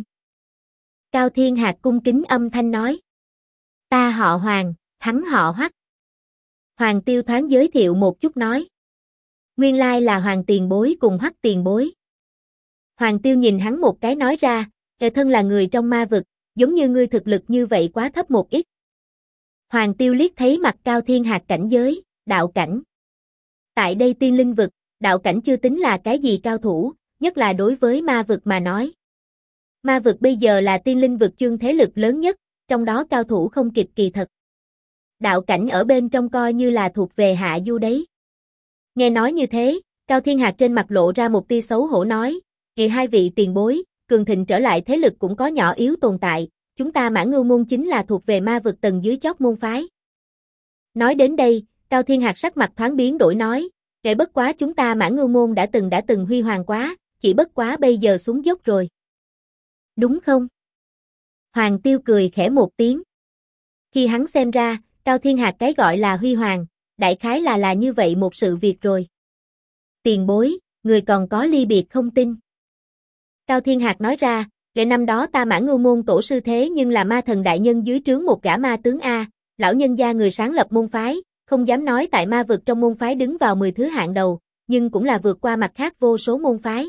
Cao Thiên Hạc cung kính âm thanh nói. Ta họ Hoàng, hắn họ Hoắc. Hoàng Tiêu thoáng giới thiệu một chút nói. Nguyên lai là Hoàng tiền bối cùng Hoắc tiền bối. Hoàng Tiêu nhìn hắn một cái nói ra, thân là người trong ma vực, giống như ngươi thực lực như vậy quá thấp một ít. Hoàng Tiêu liếc thấy mặt Cao Thiên Hạc cảnh giới, đạo cảnh. Tại đây tiên linh vực, đạo cảnh chưa tính là cái gì cao thủ, nhất là đối với ma vực mà nói. Ma vực bây giờ là tiên linh vực chương thế lực lớn nhất, trong đó cao thủ không kịp kỳ thật. Đạo cảnh ở bên trong coi như là thuộc về hạ du đấy. Nghe nói như thế, Cao Thiên Hạc trên mặt lộ ra một tia xấu hổ nói, kỳ hai vị tiền bối, cường thịnh trở lại thế lực cũng có nhỏ yếu tồn tại, chúng ta Mãn Ngưu môn chính là thuộc về ma vực tầng dưới chót môn phái. Nói đến đây, Cao Thiên Hạc sắc mặt thoáng biến đổi nói, kể bất quá chúng ta Mãn Ngưu môn đã từng huy hoàng quá, chỉ bất quá bây giờ xuống dốc rồi. Đúng không? Hoàng Tiêu cười khẽ một tiếng. Khi hắn xem ra, Cao Thiên Hạc cái gọi là huy hoàng, đại khái là như vậy một sự việc rồi. Tiền bối, người còn có ly biệt không tin. Cao Thiên Hạc nói ra, kể năm đó ta Mãn Ngưu môn tổ sư thế nhưng là ma thần đại nhân dưới trướng một gã ma tướng A, lão nhân gia người sáng lập môn phái, không dám nói tại ma vực trong môn phái đứng vào 10 thứ hạng đầu, nhưng cũng là vượt qua mặt khác vô số môn phái.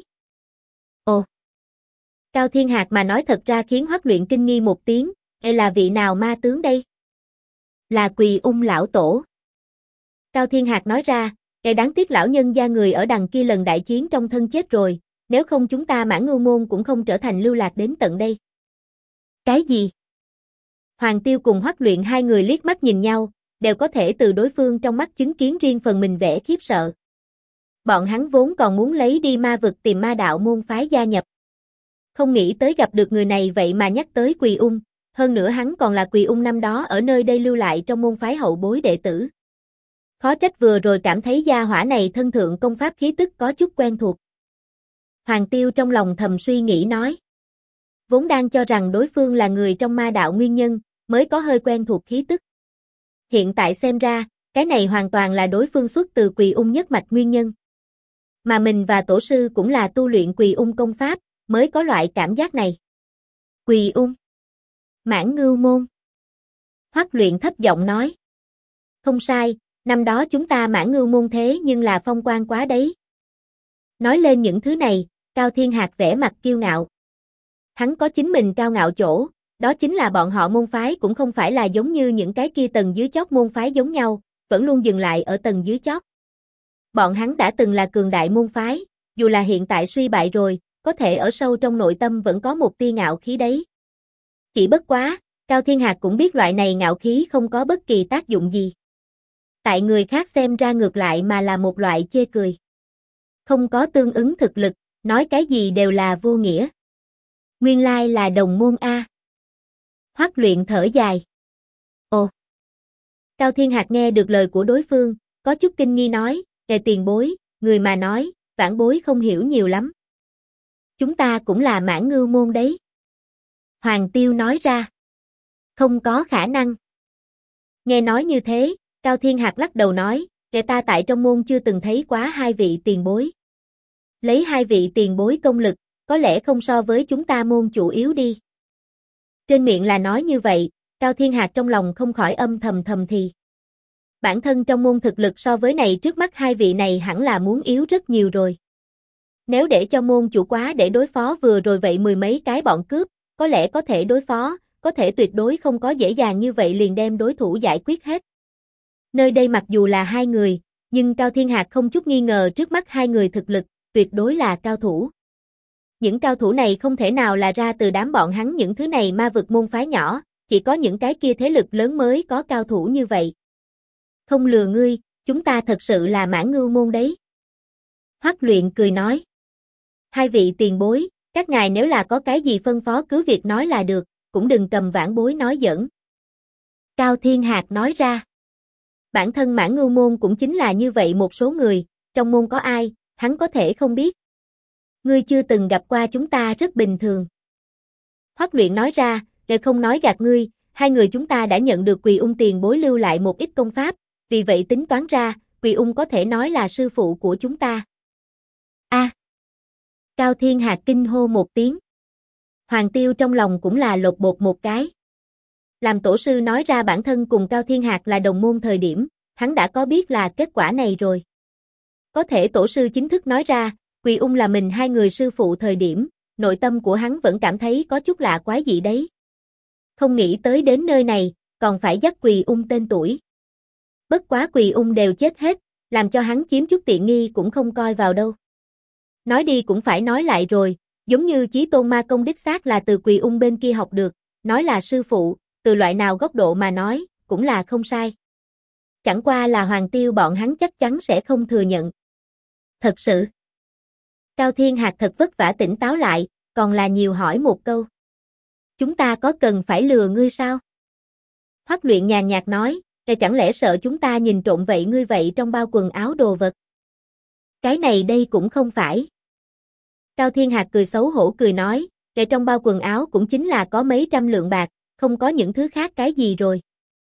Ồ! Cao Thiên Hạc mà nói thật ra khiến Hoắc Luyện kinh nghi một tiếng, là vị nào ma tướng đây? Là Quỳ Ung lão tổ. Cao Thiên Hạc nói ra, đáng tiếc lão nhân gia người ở đằng kia lần đại chiến trong thân chết rồi, nếu không chúng ta Mãn Ngưu môn cũng không trở thành lưu lạc đến tận đây. Cái gì? Hoàng Tiêu cùng Hoắc Luyện hai người liếc mắt nhìn nhau, đều có thể từ đối phương trong mắt chứng kiến riêng phần mình vẻ khiếp sợ. Bọn hắn vốn còn muốn lấy đi ma vực tìm ma đạo môn phái gia nhập. Không nghĩ tới gặp được người này vậy mà nhắc tới Quỳ Ung, hơn nữa hắn còn là Quỳ Ung năm đó ở nơi đây lưu lại trong môn phái hậu bối đệ tử. Khó trách vừa rồi cảm thấy gia hỏa này thân thượng công pháp khí tức có chút quen thuộc. Hoàng Tiêu trong lòng thầm suy nghĩ nói. Vốn đang cho rằng đối phương là người trong ma đạo nguyên nhân, mới có hơi quen thuộc khí tức. Hiện tại xem ra, cái này hoàn toàn là đối phương xuất từ Quỳ Ung nhất mạch nguyên nhân. Mà mình và tổ sư cũng là tu luyện Quỳ Ung công pháp, mới có loại cảm giác này. Quỳ Ung. Mãn Ngưu môn. Hoắc Luyện thấp giọng nói. Không sai, năm đó chúng ta Mãn Ngưu môn thế nhưng là phong quang quá đấy. Nói lên những thứ này, Cao Thiên Hạc vẻ mặt kiêu ngạo. Hắn có chính mình cao ngạo chỗ, đó chính là bọn họ môn phái cũng không phải là giống như những cái kia tầng dưới chót môn phái giống nhau, vẫn luôn dừng lại ở tầng dưới chót. Bọn hắn đã từng là cường đại môn phái, dù là hiện tại suy bại rồi, có thể ở sâu trong nội tâm vẫn có một tia ngạo khí đấy. Chỉ bất quá, Cao Thiên Hạc cũng biết loại này ngạo khí không có bất kỳ tác dụng gì. Tại người khác xem ra ngược lại mà là một loại chê cười. Không có tương ứng thực lực, nói cái gì đều là vô nghĩa. Nguyên lai là đồng môn A. Hoắc Luyện thở dài. Ồ. Cao Thiên Hạc nghe được lời của đối phương, có chút kinh nghi nói, kệ tiền bối, người mà nói, vãn bối không hiểu nhiều lắm. Chúng ta cũng là Mãn Ngưu môn đấy. Hoàng Tiêu nói ra. Không có khả năng. Nghe nói như thế, Cao Thiên Hạc lắc đầu nói, kệ ta tại trong môn chưa từng thấy quá hai vị tiền bối. Lấy hai vị tiền bối công lực, có lẽ không so với chúng ta môn chủ yếu đi. Trên miệng là nói như vậy, Cao Thiên Hạc trong lòng không khỏi âm thầm thì. Bản thân trong môn thực lực so với này trước mắt hai vị này hẳn là muốn yếu rất nhiều rồi. Nếu để cho môn chủ quá để đối phó vừa rồi vậy mười mấy cái bọn cướp, có lẽ có thể đối phó, có thể tuyệt đối không có dễ dàng như vậy liền đem đối thủ giải quyết hết. Nơi đây mặc dù là hai người, nhưng Cao Thiên Hạc không chút nghi ngờ trước mắt hai người thực lực, tuyệt đối là cao thủ. Những cao thủ này không thể nào là ra từ đám bọn hắn những thứ này ma vực môn phái nhỏ, chỉ có những cái kia thế lực lớn mới có cao thủ như vậy. Không lừa ngươi, chúng ta thật sự là Mãn Ngưu môn đấy. Hoắc Luyện cười nói. Hai vị tiền bối, các ngài nếu là có cái gì phân phó cứ việc nói là được, cũng đừng cầm vãn bối nói giỡn. Cao Thiên Hạc nói ra. Bản thân Mãn Ngưu môn cũng chính là như vậy một số người, trong môn có ai, hắn có thể không biết. Ngươi chưa từng gặp qua chúng ta rất bình thường. Hoắc Luyện nói ra, để không nói gạt ngươi, hai người chúng ta đã nhận được Quỳ Ung tiền bối lưu lại một ít công pháp, vì vậy tính toán ra, Quỳ Ung có thể nói là sư phụ của chúng ta. A. Cao Thiên Hạc kinh hô một tiếng. Hoàng Tiêu trong lòng cũng là lột bột một cái. Làm tổ sư nói ra bản thân cùng Cao Thiên Hạc là đồng môn thời điểm, hắn đã có biết là kết quả này rồi. Có thể tổ sư chính thức nói ra, Quỳ Ung là mình hai người sư phụ thời điểm, nội tâm của hắn vẫn cảm thấy có chút lạ quái gì đấy. Không nghĩ tới đến nơi này, còn phải dắt Quỳ Ung tên tuổi. Bất quá Quỳ Ung đều chết hết, làm cho hắn chiếm chút tiện nghi cũng không coi vào đâu. Nói đi cũng phải nói lại rồi, giống như Chí Tôn Ma Công đích xác là từ Quỳ Ung bên kia học được, nói là sư phụ, từ loại nào góc độ mà nói, cũng là không sai. Chẳng qua là Hoàng Tiêu bọn hắn chắc chắn sẽ không thừa nhận. Thật sự. Cao Thiên Hạc thật vất vả tỉnh táo lại, còn là nhiều hỏi một câu. Chúng ta có cần phải lừa ngươi sao? Hoắc Luyện nhàn nhạt nói, chẳng lẽ sợ chúng ta nhìn trộm vậy ngươi vậy trong bao quần áo đồ vật? Cái này đây cũng không phải. Cao Thiên Hạc cười xấu hổ cười nói, trong bao quần áo cũng chính là có mấy trăm lượng bạc, không có những thứ khác cái gì rồi.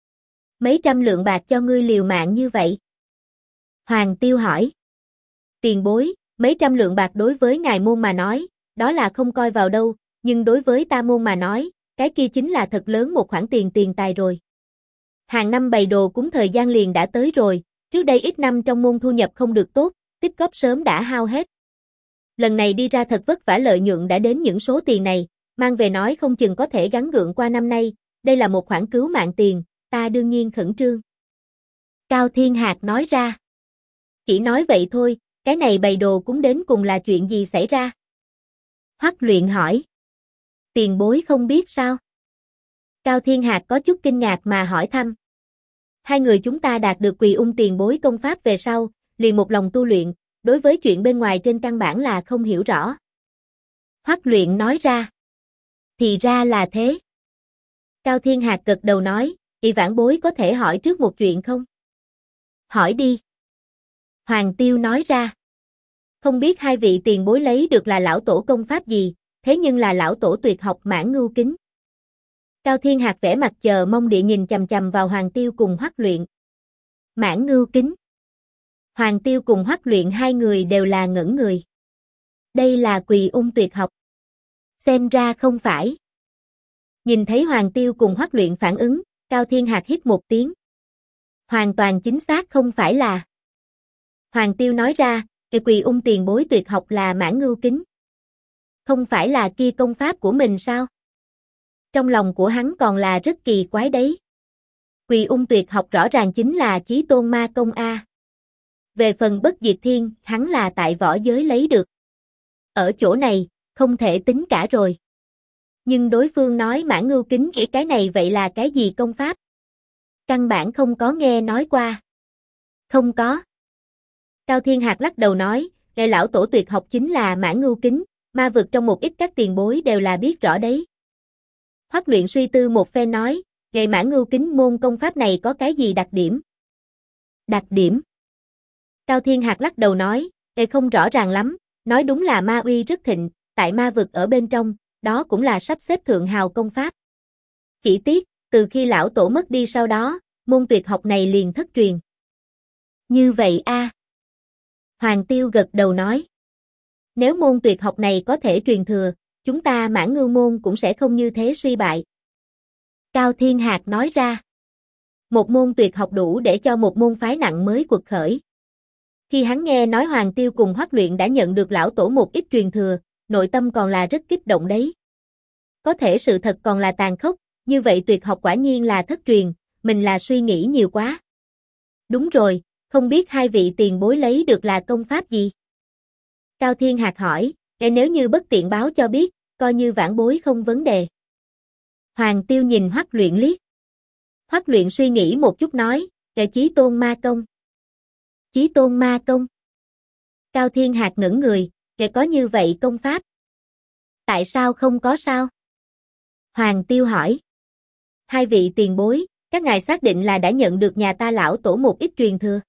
Mấy trăm lượng bạc cho ngươi liều mạng như vậy? Hoàng Tiêu hỏi. Tiền bối, mấy trăm lượng bạc đối với ngài môn mà nói, đó là không coi vào đâu, nhưng đối với ta môn mà nói, cái kia chính là thật lớn một khoản tiền tài rồi. Hàng năm bày đồ cúng thời gian liền đã tới rồi, trước đây ít năm trong môn thu nhập không được tốt, tích góp sớm đã hao hết. Lần này đi ra thật vất vả lợi nhuận đã đến những số tiền này, mang về nói không chừng có thể gắng gượng qua năm nay, đây là một khoản cứu mạng tiền, ta đương nhiên khẩn trương. Cao Thiên Hạc nói ra. Chỉ nói vậy thôi, cái này bày đồ cúng đến cùng là chuyện gì xảy ra? Hoắc Luyện hỏi. Tiền bối không biết sao? Cao Thiên Hạc có chút kinh ngạc mà hỏi thăm. Hai người chúng ta đạt được Quỳ Ung tiền bối công pháp về sau, liền một lòng tu luyện, đối với chuyện bên ngoài trên căn bản là không hiểu rõ. Hoắc Luyện nói ra. Thì ra là thế. Cao Thiên Hạc gật đầu nói, vãn bối có thể hỏi trước một chuyện không? Hỏi đi. Hoàng Tiêu nói ra. Không biết hai vị tiền bối lấy được là lão tổ công pháp gì, thế nhưng là lão tổ tuyệt học Mãn Ngưu Kính. Cao Thiên Hạc vẻ mặt chờ mong địa nhìn chằm chằm vào Hoàng Tiêu cùng Hoắc Luyện. Mãn Ngưu Kính. Hoàng Tiêu cùng Hoắc Luyện hai người đều là ngẩn người. Đây là Quỳ Ung tuyệt học. Xem ra không phải. Nhìn thấy Hoàng Tiêu cùng Hoắc Luyện phản ứng, Cao Thiên Hạc hít một tiếng. Hoàn toàn chính xác không phải là. Hoàng Tiêu nói ra, Quỳ Ung tiền bối tuyệt học là Mãn Ngưu Kính. Không phải là kia công pháp của mình sao? Trong lòng của hắn còn là rất kỳ quái đấy. Quỳ ung tuyệt học rõ ràng chính là chí tôn ma công A. Về phần bất diệt thiên, hắn là tại võ giới lấy được. Ở chỗ này, không thể tính cả rồi. Nhưng đối phương nói Mãn Ngưu Kính kỹ cái này vậy là cái gì công pháp? Căn bản không có nghe nói qua. Không có. Cao Thiên Hạc lắc đầu nói, đệ lão tổ tuyệt học chính là Mãn Ngưu Kính, ma vực trong một ít các tiền bối đều là biết rõ đấy. Hoắc Luyện suy tư một phen nói, nghệ Mãn Ngưu Kính môn công pháp này có cái gì đặc điểm? Đặc điểm? Cao Thiên Hạc lắc đầu nói, đệ không rõ ràng lắm, nói đúng là ma uy rất thịnh, tại ma vực ở bên trong, đó cũng là sắp xếp thượng hào công pháp. Chỉ tiếc, từ khi lão tổ mất đi sau đó, môn tuyệt học này liền thất truyền. Như vậy a. Hoàng Tiêu gật đầu nói. Nếu môn tuyệt học này có thể truyền thừa, chúng ta Mãn Ngưu môn cũng sẽ không như thế suy bại. Cao Thiên Hạc nói ra. Một môn tuyệt học đủ để cho một môn phái nặng mới quật khởi. Khi hắn nghe nói Hoàng Tiêu cùng Hoắc Luyện đã nhận được lão tổ một ít truyền thừa, nội tâm còn là rất kích động đấy. Có thể sự thật còn là tàn khốc, như vậy tuyệt học quả nhiên là thất truyền, mình là suy nghĩ nhiều quá. Đúng rồi, không biết hai vị tiền bối lấy được là công pháp gì? Cao Thiên Hạc hỏi, nếu như bất tiện báo cho biết, coi như vãn bối không vấn đề. Hoàng Tiêu nhìn Hoắc Luyện liếc. Hoắc Luyện suy nghĩ một chút nói, Chí Tôn Ma Công. Chí Tôn Ma Công. Cao Thiên Hạc ngẩn người, có như vậy công pháp? Tại sao không có sao? Hoàng Tiêu hỏi. Hai vị tiền bối, các ngài xác định là đã nhận được nhà ta lão tổ một ít truyền thừa.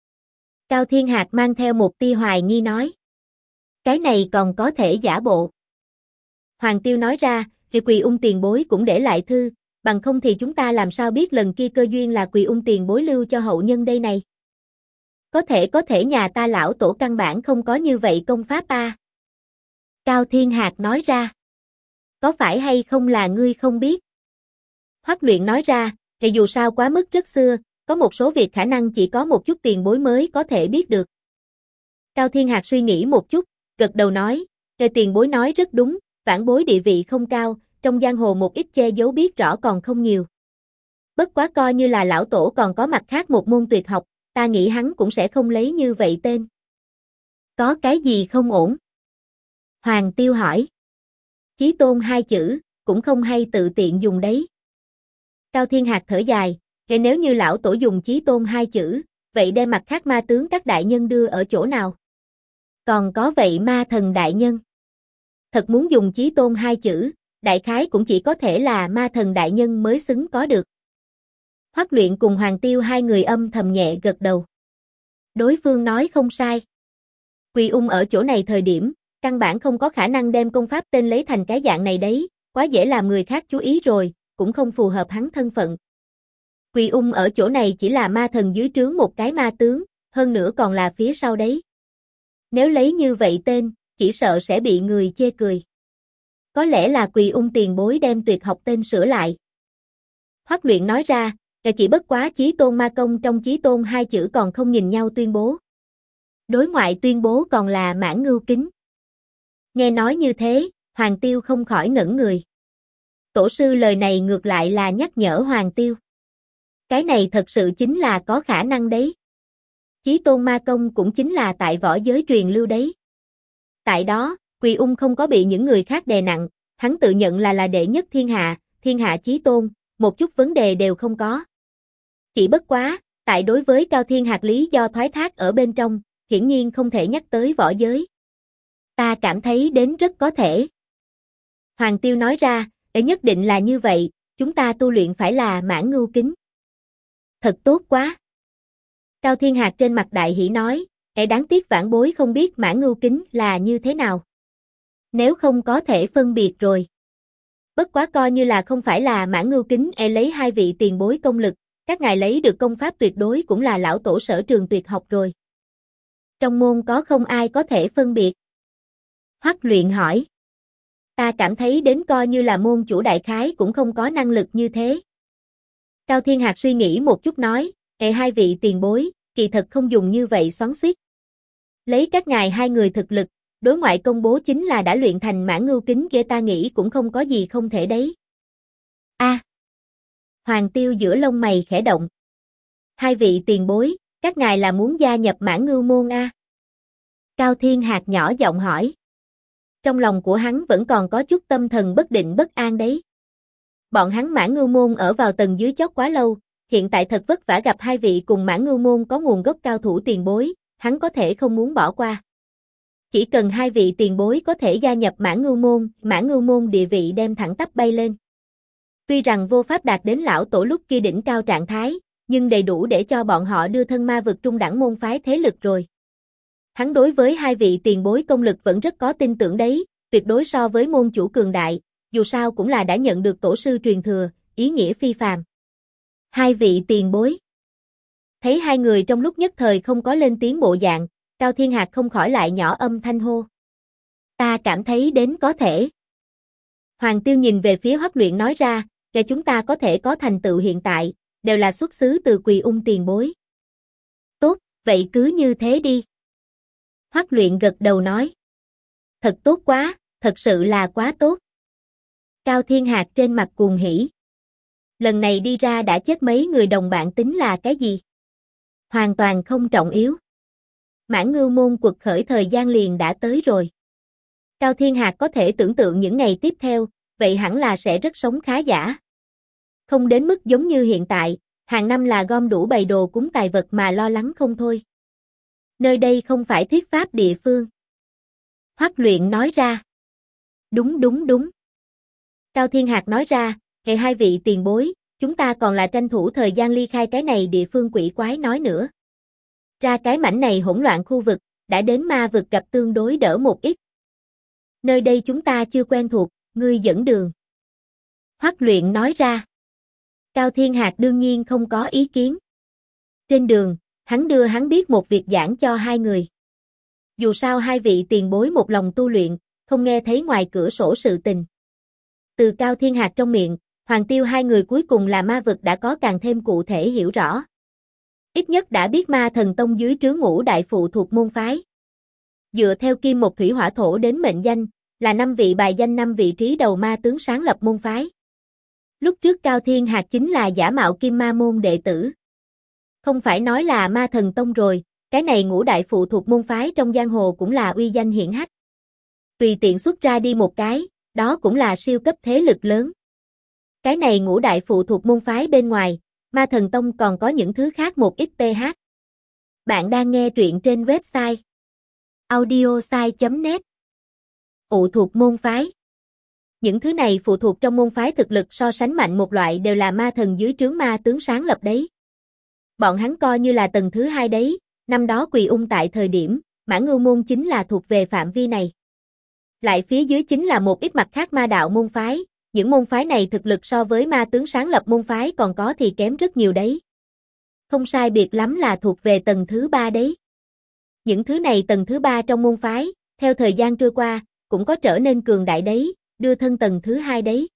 Cao Thiên Hạc mang theo một tia hoài nghi nói. Cái này còn có thể giả bộ. Hoàng Tiêu nói ra, thì Quỳ Ung tiền bối cũng để lại thư, bằng không thì chúng ta làm sao biết lần kia cơ duyên là Quỳ Ung tiền bối lưu cho hậu nhân đây này. Có thể nhà ta lão tổ căn bản không có như vậy công pháp a. Cao Thiên Hạc nói ra. Có phải hay không là ngươi không biết? Hoắc Luyện nói ra, thì dù sao quá mức rất xưa, có một số việc khả năng chỉ có một chút tiền bối mới có thể biết được. Cao Thiên Hạc suy nghĩ một chút, gật đầu nói, tiền bối nói rất đúng, vãn bối địa vị không cao, trong giang hồ một ít che giấu biết rõ còn không nhiều. Bất quá coi như là lão tổ còn có mặt khác một môn tuyệt học, ta nghĩ hắn cũng sẽ không lấy như vậy tên. Có cái gì không ổn? Hoàng Tiêu hỏi. Chí Tôn hai chữ, cũng không hay tự tiện dùng đấy. Cao Thiên Hạc thở dài, nếu như lão tổ dùng Chí Tôn hai chữ, vậy đem mặt khác ma tướng các đại nhân đưa ở chỗ nào? Còn có vậy ma thần đại nhân. Thật muốn dùng Chí Tôn hai chữ, đại khái cũng chỉ có thể là ma thần đại nhân mới xứng có được. Hoắc Luyện cùng Hoàng Tiêu hai người âm thầm nhẹ gật đầu. Đối phương nói không sai. Quỳ Ung ở chỗ này thời điểm, căn bản không có khả năng đem công pháp tên lấy thành cái dạng này đấy, quá dễ làm người khác chú ý rồi, cũng không phù hợp hắn thân phận. Quỳ Ung ở chỗ này chỉ là ma thần dưới trướng một cái ma tướng, hơn nữa còn là phía sau đấy. Nếu lấy như vậy tên, chỉ sợ sẽ bị người chê cười. Có lẽ là Quỳ Ung tiền bối đem tuyệt học tên sửa lại. Hoắc Luyện nói ra, chỉ bất quá Chí Tôn Ma Công trong Chí Tôn hai chữ còn không nhìn nhau tuyên bố. Đối ngoại tuyên bố còn là Mãn Ngưu Kính. Nghe nói như thế, Hoàng Tiêu không khỏi ngẩn người. Tổ sư lời này ngược lại là nhắc nhở Hoàng Tiêu. Cái này thật sự chính là có khả năng đấy. Chí Tôn Ma Công cũng chính là tại võ giới truyền lưu đấy. Tại đó, Quỳ Ung không có bị những người khác đè nặng, hắn tự nhận là đệ nhất thiên hạ chí tôn, một chút vấn đề đều không có. Chỉ bất quá, tại đối với Cao Thiên Hạc lý do thoái thác ở bên trong, hiển nhiên không thể nhắc tới võ giới. Ta cảm thấy đến rất có thể. Hoàng Tiêu nói ra, nhất định là như vậy, chúng ta tu luyện phải là Mãn Ngưu Kính. Thật tốt quá. Cao Thiên Hạc trên mặt đại hỉ nói, đáng tiếc vãn bối không biết Mãn Ngưu Kính là như thế nào. Nếu không có thể phân biệt rồi. Bất quá coi như là không phải là Mãn Ngưu Kính lấy hai vị tiền bối công lực, các ngài lấy được công pháp tuyệt đối cũng là lão tổ sở trường tuyệt học rồi. Trong môn có không ai có thể phân biệt? Hoắc Luyện hỏi. Ta cảm thấy đến coi như là môn chủ đại khái cũng không có năng lực như thế. Cao Thiên Hạc suy nghĩ một chút nói, hai vị tiền bối, kỳ thật không dùng như vậy xoắn xuýt. Lấy các ngài hai người thực lực, đối ngoại công bố chính là đã luyện thành Mãn Ngưu Kính kia ta nghĩ cũng không có gì không thể đấy. A. Hoàng Tiêu giữa lông mày khẽ động. Hai vị tiền bối, các ngài là muốn gia nhập Mãn Ngưu môn a? Cao Thiên Hạc nhỏ giọng hỏi. Trong lòng của hắn vẫn còn có chút tâm thần bất định bất an đấy. Bọn hắn Mãn Ngưu môn ở vào tầng dưới chót quá lâu, hiện tại thật vất vả gặp hai vị cùng Mãn Ngưu môn có nguồn gốc cao thủ tiền bối, hắn có thể không muốn bỏ qua. Chỉ cần hai vị tiền bối có thể gia nhập Mãn Ngưu môn địa vị đem thẳng tắp bay lên. Tuy rằng vô pháp đạt đến lão tổ lúc kia đỉnh cao trạng thái, nhưng đầy đủ để cho bọn họ đưa thân ma vực trung đẳng môn phái thế lực rồi. Hắn đối với hai vị tiền bối công lực vẫn rất có tin tưởng đấy, tuyệt đối so với môn chủ cường đại, dù sao cũng là đã nhận được tổ sư truyền thừa, ý nghĩa phi phàm. Hai vị tiền bối. Thấy hai người trong lúc nhất thời không có lên tiếng bộ dạng, Cao Thiên Hạc không khỏi lại nhỏ âm thanh hô. Ta cảm thấy đến có thể. Hoàng Tiêu nhìn về phía Hoắc Luyện nói ra, để chúng ta có thể có thành tựu hiện tại, đều là xuất xứ từ Quỳ Ung tiền bối. Tốt, vậy cứ như thế đi. Hoắc Luyện gật đầu nói. Thật tốt quá, thật sự là quá tốt. Cao Thiên Hạc trên mặt cuồng hỉ. Lần này đi ra đã chết mấy người đồng bạn tính là cái gì? Hoàn toàn không trọng yếu. Mãn Ngưu môn quật khởi thời gian liền đã tới rồi. Cao Thiên Hạc có thể tưởng tượng những ngày tiếp theo, vậy hẳn là sẽ rất sống khá giả. Không đến mức giống như hiện tại, hàng năm là gom đủ bày đồ cúng tài vật mà lo lắng không thôi. Nơi đây không phải thuyết pháp địa phương. Hoắc Luyện nói ra. Đúng. Cao Thiên Hạc nói ra, hệ hai vị tiền bối, chúng ta còn là tranh thủ thời gian ly khai cái này địa phương quỷ quái nói nữa. Ra cái mảnh này hỗn loạn khu vực, đã đến ma vực gặp tương đối đỡ một ít. Nơi đây chúng ta chưa quen thuộc, ngươi dẫn đường. Hoắc Luyện nói ra. Cao Thiên Hạc đương nhiên không có ý kiến. Trên đường, hắn đưa hắn biết một việc giảng cho hai người. Dù sao hai vị tiền bối một lòng tu luyện, không nghe thấy ngoài cửa sổ sự tình. Từ Cao Thiên Hạc trong miệng, Hoàng Tiêu hai người cuối cùng là ma vực đã có càng thêm cụ thể hiểu rõ. Ít nhất đã biết Ma Thần Tông dưới trướng Ngũ đại phụ thuộc môn phái. Dựa theo kim một thủy hỏa thổ đến mệnh danh, là 5 vị bài danh 5 vị trí đầu ma tướng sáng lập môn phái. Lúc trước Cao Thiên Hạc chính là giả mạo Kim Ma môn đệ tử. Không phải nói là Ma Thần Tông rồi, cái này Ngũ đại phụ thuộc môn phái trong giang hồ cũng là uy danh hiển hách. Tùy tiện xuất ra đi một cái, đó cũng là siêu cấp thế lực lớn. Cái này Ngũ đại phụ thuộc môn phái bên ngoài, Ma Thần Tông còn có những thứ khác một ít th. Bạn đang nghe truyện trên website audiosai.net. Phụ thuộc môn phái. Những thứ này phụ thuộc trong môn phái thực lực so sánh mạnh một loại đều là ma thần dưới trướng ma tướng sáng lập đấy. Bọn hắn coi như là tầng thứ hai đấy, năm đó Quỳ Ung tại thời điểm, Mãn Ngưu môn chính là thuộc về phạm vi này. Lại phía dưới chính là một ít mặt khác ma đạo môn phái, những môn phái này thực lực so với ma tướng sáng lập môn phái còn có thì kém rất nhiều đấy. Không sai biệt lắm là thuộc về tầng thứ ba đấy. Những thứ này tầng thứ ba trong môn phái, theo thời gian trôi qua, cũng có trở nên cường đại đấy, đưa thân tầng thứ hai đấy.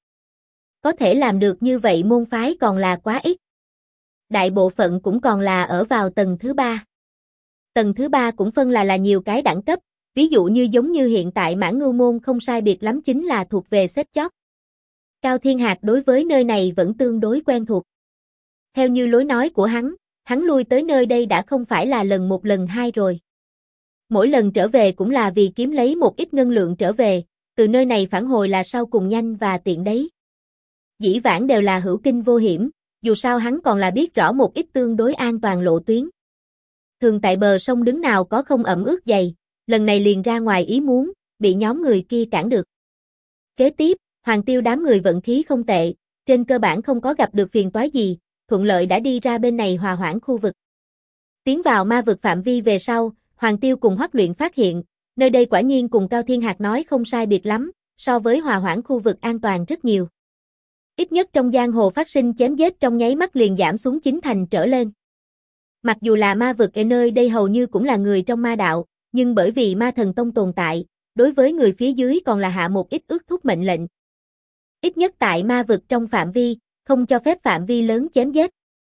Có thể làm được như vậy môn phái còn là quá ít. Đại bộ phận cũng còn là ở vào tầng thứ ba. Tầng thứ ba cũng phân là nhiều cái đẳng cấp, ví dụ như giống như hiện tại Mãn Ngưu môn không sai biệt lắm chính là thuộc về xếp chót. Cao Thiên Hạc đối với nơi này vẫn tương đối quen thuộc. Theo như lối nói của hắn lui tới nơi đây đã không phải là lần một lần hai rồi. Mỗi lần trở về cũng là vì kiếm lấy một ít ngân lượng trở về, từ nơi này phản hồi là sau cùng nhanh và tiện đấy. Dĩ vãng đều là hữu kinh vô hiểm, dù sao hắn còn là biết rõ một ít tương đối an toàn lộ tuyến. Thường tại bờ sông đứng nào có không ẩm ướt dày, lần này liền ra ngoài ý muốn, bị nhóm người kia cản được. Kế tiếp, Hoàng Tiêu đám người vận khí không tệ, trên cơ bản không có gặp được phiền toái gì, thuận lợi đã đi ra bên này hòa hoãn khu vực. Tiến vào ma vực phạm vi về sau, Hoàng Tiêu cùng Hoắc Luyện phát hiện, nơi đây quả nhiên cùng Cao Thiên Hạc nói không sai biệt lắm, so với hòa hoãn khu vực an toàn rất nhiều. Ít nhất trong giang hồ phát sinh chém giết trong nháy mắt liền giảm xuống 9 thành trở lên. Mặc dù là ma vực ở nơi đây hầu như cũng là người trong ma đạo, nhưng bởi vì Ma Thần Tông tồn tại, đối với người phía dưới còn là hạ một ít ước thúc mệnh lệnh. Ít nhất tại ma vực trong phạm vi, không cho phép phạm vi lớn chém giết.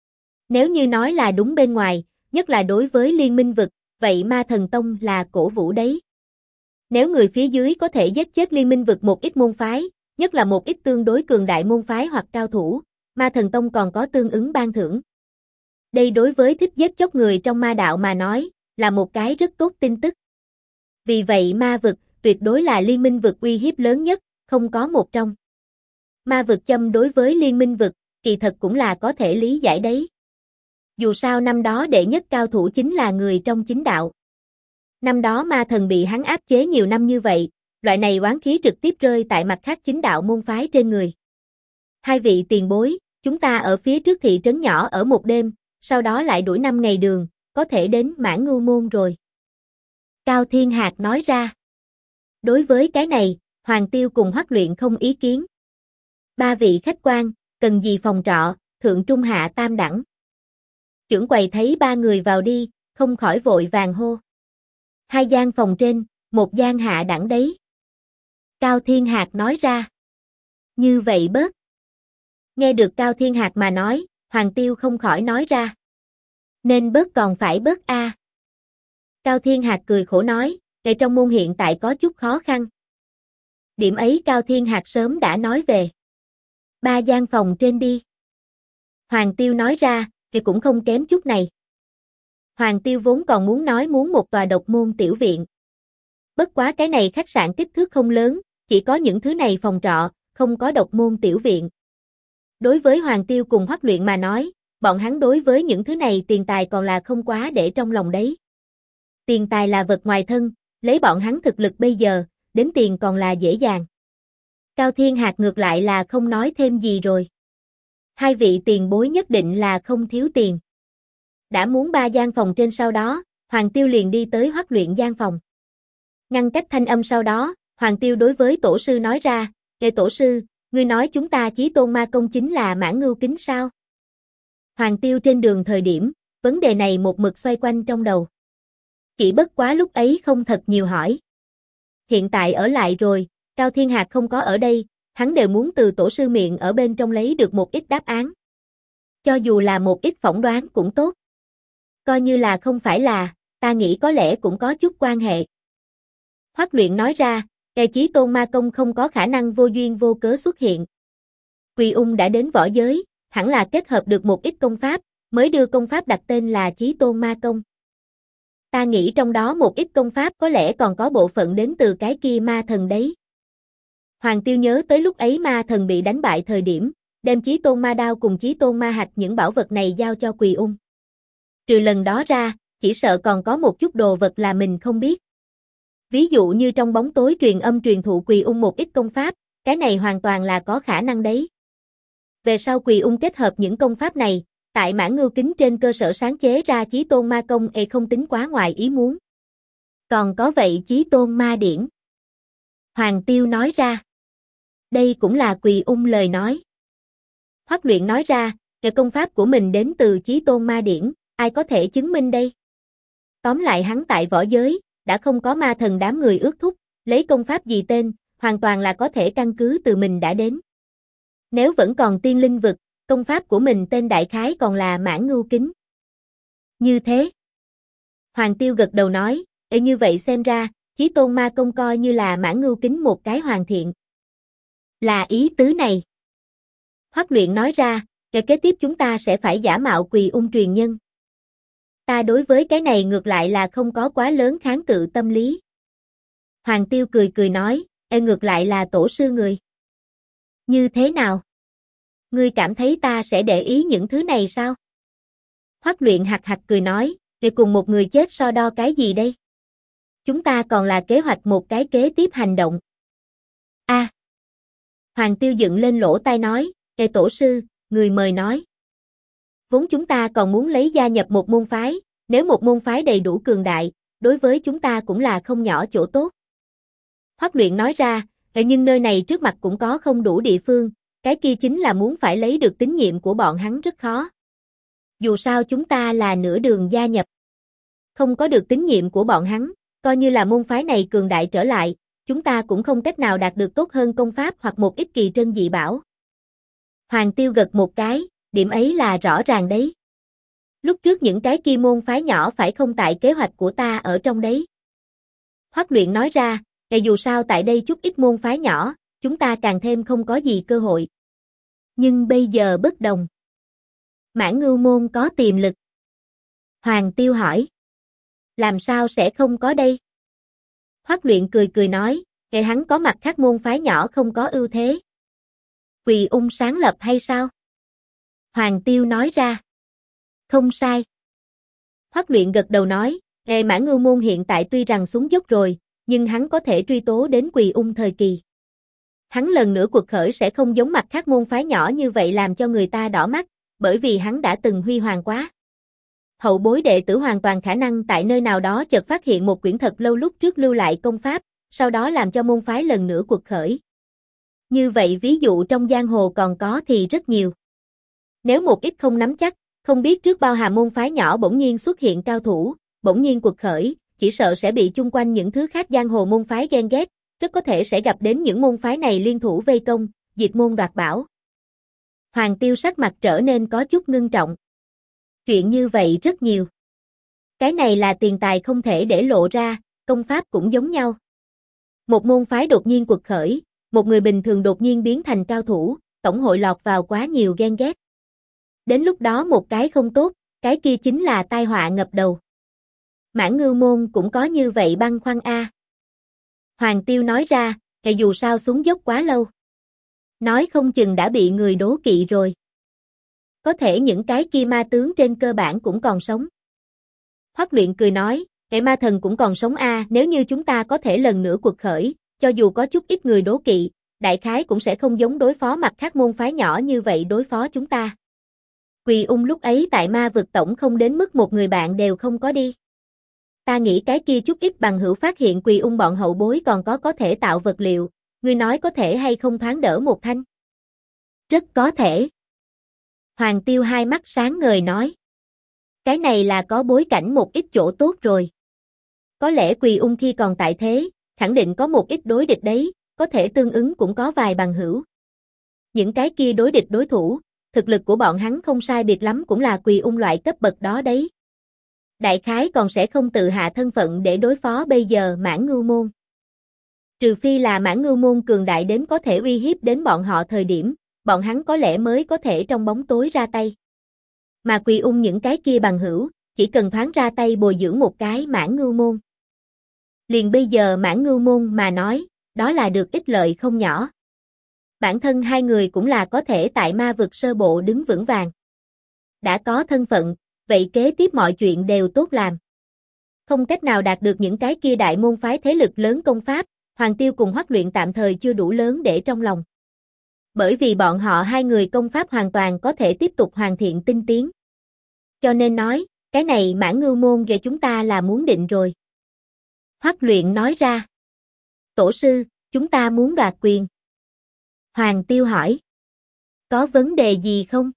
Nếu như nói là đúng bên ngoài, nhất là đối với liên minh vực, vậy Ma Thần Tông là cổ vũ đấy. Nếu người phía dưới có thể giết chết liên minh vực một ít môn phái, nhất là một ít tương đối cường đại môn phái hoặc cao thủ, Ma Thần Tông còn có tương ứng ban thưởng. Đây đối với thích giết chóc người trong ma đạo mà nói, là một cái rất tốt tin tức. Vì vậy ma vực, tuyệt đối là liên minh vực uy hiếp lớn nhất, không có một trong. Ma vực châm đối với liên minh vực, kỳ thật cũng là có thể lý giải đấy. Dù sao năm đó đệ nhất cao thủ chính là người trong chính đạo. Năm đó ma thần bị hắn áp chế nhiều năm như vậy, loại này oán khí trực tiếp rơi tại mặt khác chính đạo môn phái trên người. Hai vị tiền bối, chúng ta ở phía trước thị trấn nhỏ ở một đêm, sau đó lại đuổi 5 ngày đường, có thể đến Mãn Ngưu Môn rồi. Cao Thiên Hạc nói ra. Đối với cái này, Hoàng Tiêu cùng Hoắc Luyện không ý kiến. Ba vị khách quan, cần gì phòng trọ, thượng trung hạ tam đẳng. Trưởng quầy thấy ba người vào đi, không khỏi vội vàng hô. 2 gian phòng trên, 1 gian hạ đẳng đấy. Cao Thiên Hạc nói ra. Như vậy bớt. Nghe được Cao Thiên Hạc mà nói, Hoàng Tiêu không khỏi nói ra. Nên bớt còn phải bớt a. Cao Thiên Hạc cười khổ nói, ngày trong môn hiện tại có chút khó khăn. Điểm ấy Cao Thiên Hạc sớm đã nói về. 3 gian phòng trên đi. Hoàng Tiêu nói ra, thì cũng không kém chút này. Hoàng Tiêu vốn còn muốn nói muốn một tòa độc môn tiểu viện. Bất quá cái này khách sạn kích thước không lớn, chỉ có những thứ này phòng trọ, không có độc môn tiểu viện. Đối với Hoàng Tiêu cùng Hoắc Luyện mà nói, bọn hắn đối với những thứ này tiền tài còn là không quá để trong lòng đấy. Tiền tài là vật ngoài thân, lấy bọn hắn thực lực bây giờ, đến tiền còn là dễ dàng. Cao Thiên Hạc ngược lại là không nói thêm gì rồi. Hai vị tiền bối nhất định là không thiếu tiền. Đã muốn 3 gian phòng trên sau đó, Hoàng Tiêu liền đi tới Hoắc Luyện gian phòng. Ngăn cách thanh âm sau đó, Hoàng Tiêu đối với tổ sư nói ra, "Kệ tổ sư, ngươi nói chúng ta Chí Tôn Ma Công chính là Mãn Ngưu Kính sao?" Hoàng Tiêu trên đường thời điểm, vấn đề này một mực xoay quanh trong đầu. Chỉ bất quá lúc ấy không thật nhiều hỏi. Hiện tại ở lại rồi, Cao Thiên Hạc không có ở đây, hắn đều muốn từ tổ sư miệng ở bên trong lấy được một ít đáp án. Cho dù là một ít phỏng đoán cũng tốt. Coi như là không phải là, ta nghĩ có lẽ cũng có chút quan hệ. Hoắc Luyện nói ra, Kẻ Chí Tôn Ma Công không có khả năng vô duyên vô cớ xuất hiện. Quỳ Ung đã đến võ giới, hẳn là kết hợp được một ít công pháp, mới đưa công pháp đặt tên là Chí Tôn Ma Công. Ta nghĩ trong đó một ít công pháp có lẽ còn có bộ phận đến từ cái kia ma thần đấy. Hoàng Tiêu nhớ tới lúc ấy ma thần bị đánh bại thời điểm, đem Chí Tôn Ma Đao cùng Chí Tôn Ma Hạch những bảo vật này giao cho Quỳ Ung. Trừ lần đó ra, chỉ sợ còn có một chút đồ vật là mình không biết. Ví dụ như trong bóng tối truyền âm truyền thụ Quỳ Ung một ít công pháp, cái này hoàn toàn là có khả năng đấy. Về sau Quỳ Ung kết hợp những công pháp này, tại Mãn Ngưu Kính trên cơ sở sáng chế ra Chí Tôn Ma Công không tính quá ngoài ý muốn. Còn có vậy Chí Tôn Ma Điển. Hoàng Tiêu nói ra. Đây cũng là Quỳ Ung lời nói. Hoắc Luyện nói ra, cái công pháp của mình đến từ Chí Tôn Ma Điển, ai có thể chứng minh đây? Tóm lại hắn tại võ giới, đã không có ma thần đám người ước thúc, lấy công pháp gì tên, hoàn toàn là có thể căn cứ từ mình đã đến. Nếu vẫn còn tiên linh vực, công pháp của mình tên đại khái còn là Mãn Ngưu Kính. Như thế. Hoàng Tiêu gật đầu nói, như vậy xem ra, Chí Tôn Ma Công coi như là Mãn Ngưu Kính một cái hoàn thiện. Là ý tứ này. Hoắc Luyện nói ra, kế tiếp chúng ta sẽ phải giả mạo Quỳ Ung truyền nhân. Ta đối với cái này ngược lại là không có quá lớn kháng cự tâm lý. Hoàng Tiêu cười cười nói, ngược lại là tổ sư người. Như thế nào? Ngươi cảm thấy ta sẽ để ý những thứ này sao? Hoắc Luyện hạc hạc cười nói, để cùng một người chết so đo cái gì đây? Chúng ta còn là kế hoạch một cái kế tiếp hành động. A. Hoàng Tiêu dựng lên lỗ tai nói, tổ sư, người mời nói. Vốn chúng ta còn muốn lấy gia nhập một môn phái, nếu một môn phái đầy đủ cường đại, đối với chúng ta cũng là không nhỏ chỗ tốt. Hoắc Luyện nói ra, nhưng nơi này trước mặt cũng có không đủ địa phương, cái kia chính là muốn phải lấy được tín nhiệm của bọn hắn rất khó. Dù sao chúng ta là nửa đường gia nhập. Không có được tín nhiệm của bọn hắn, coi như là môn phái này cường đại trở lại, chúng ta cũng không cách nào đạt được tốt hơn công pháp hoặc một ít kỳ trân dị bảo. Hoàng Tiêu gật một cái, điểm ấy là rõ ràng đấy. Lúc trước những cái kia môn phái nhỏ phải không tại kế hoạch của ta ở trong đấy. Hoắc Luyện nói ra, dù sao tại đây chút ít môn phái nhỏ, chúng ta càng thêm không có gì cơ hội. Nhưng bây giờ bất đồng. Mãn Ngưu Môn có tiềm lực. Hoàng Tiêu hỏi. Làm sao sẽ không có đây? Hoắc Luyện cười cười nói, kể hắn có mặt khác môn phái nhỏ không có ưu thế. Quỳ Ung sáng lập hay sao? Hoàng Tiêu nói ra. Không sai. Hoắc Luyện gật đầu nói, Mãn Ngưu Môn hiện tại tuy rằng xuống dốc rồi, nhưng hắn có thể truy tố đến Quỳ Ung thời kỳ. Hắn lần nữa cuộc khởi sẽ không giống mặt khác môn phái nhỏ như vậy làm cho người ta đỏ mắt, bởi vì hắn đã từng huy hoàng quá. Hậu bối đệ tử hoàn toàn khả năng tại nơi nào đó chợt phát hiện một quyển thật lâu lúc trước lưu lại công pháp, sau đó làm cho môn phái lần nữa cuộc khởi. Như vậy ví dụ trong giang hồ còn có thì rất nhiều. Nếu một ít không nắm chắc, không biết trước bao hàm môn phái nhỏ bỗng nhiên xuất hiện cao thủ, bỗng nhiên cuộc khởi, chỉ sợ sẽ bị chung quanh những thứ khác giang hồ môn phái ghen ghét, rất có thể sẽ gặp đến những môn phái này liên thủ vây công, diệt môn đoạt bảo. Hoàng Tiêu sắc mặt trở nên có chút ngưng trọng. Chuyện như vậy rất nhiều. Cái này là tiền tài không thể để lộ ra, công pháp cũng giống nhau. Một môn phái đột nhiên cuộc khởi, một người bình thường đột nhiên biến thành cao thủ, tổng hội lọt vào quá nhiều ghen ghét. Đến lúc đó một cái không tốt, cái kia chính là tai họa ngập đầu. Mãn Ngưu Môn cũng có như vậy băn khoăn a. Hoàng Tiêu nói ra, dù sao xuống dốc quá lâu. Nói không chừng đã bị người đố kỵ rồi. Có thể những cái kia ma tướng trên cơ bản cũng còn sống. Hoắc Luyện cười nói, ma thần cũng còn sống a, nếu như chúng ta có thể lần nữa cuộc khởi, cho dù có chút ít người đố kỵ, đại khái cũng sẽ không giống đối phó mặt khác môn phái nhỏ như vậy đối phó chúng ta. Quỳ Ung lúc ấy tại ma vực tổng không đến mức một người bạn đều không có đi. Ta nghĩ cái kia chút ít bằng hữu phát hiện Quỳ Ung bọn hậu bối còn có thể tạo vật liệu, ngươi nói có thể hay không thoáng đỡ một thanh? Rất có thể. Hoàng Tiêu hai mắt sáng ngời nói. Cái này là có bối cảnh một ít chỗ tốt rồi. Có lẽ Quỳ Ung khi còn tại thế, khẳng định có một ít đối địch đấy, có thể tương ứng cũng có vài bằng hữu. Những cái kia đối địch đối thủ, thực lực của bọn hắn không sai biệt lắm cũng là Quỳ Ung loại cấp bậc đó đấy. Đại khái còn sẽ không tự hạ thân phận để đối phó bây giờ Mãn Ngưu Môn. Trừ phi là Mãn Ngưu Môn cường đại đến có thể uy hiếp đến bọn họ thời điểm, bọn hắn có lẽ mới có thể trong bóng tối ra tay. Mà Quỳ Ung những cái kia bằng hữu, chỉ cần thoáng ra tay bồi dưỡng một cái Mãn Ngưu Môn. Liền bây giờ Mãn Ngưu Môn mà nói, đó là được ích lợi không nhỏ. Bản thân hai người cũng là có thể tại ma vực sơ bộ đứng vững vàng. Đã có thân phận, vậy kế tiếp mọi chuyện đều tốt làm. Không cách nào đạt được những cái kia đại môn phái thế lực lớn công pháp, Hoàng Tiêu cùng Hoắc Luyện tạm thời chưa đủ lớn để trong lòng. Bởi vì bọn họ hai người công pháp hoàn toàn có thể tiếp tục hoàn thiện tinh tiến. Cho nên nói, cái này Mãn Ngưu Môn về chúng ta là muốn định rồi. Hoắc Luyện nói ra. Tổ sư, chúng ta muốn đoạt quyền. Hoàng Tiêu hỏi. Có vấn đề gì không?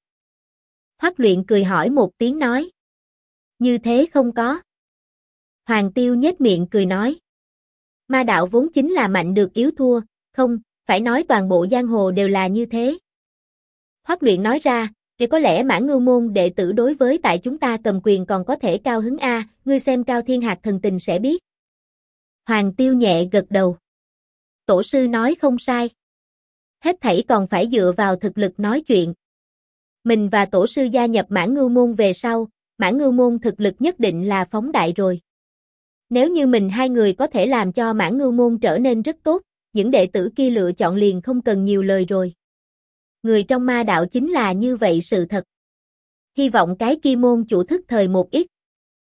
Hoắc Luyện cười hỏi một tiếng nói. Như thế không có. Hoàng Tiêu nhếch miệng cười nói. Ma đạo vốn chính là mạnh được yếu thua, không, phải nói toàn bộ giang hồ đều là như thế. Hoắc Luyện nói ra, thì có lẽ Mãn Ngưu Môn đệ tử đối với tại chúng ta cầm quyền còn có thể cao hứng a, ngươi xem Cao Thiên Hạc thần tình sẽ biết. Hoàng Tiêu nhẹ gật đầu. Tổ sư nói không sai. Hết thảy còn phải dựa vào thực lực nói chuyện. Mình và tổ sư gia nhập Mãn Ngưu Môn về sau, Mãn Ngưu Môn thực lực nhất định là phóng đại rồi. Nếu như mình hai người có thể làm cho Mãn Ngưu Môn trở nên rất tốt, những đệ tử kia lựa chọn liền không cần nhiều lời rồi. Người trong ma đạo chính là như vậy sự thật. Hy vọng cái kia môn chủ thức thời một ít.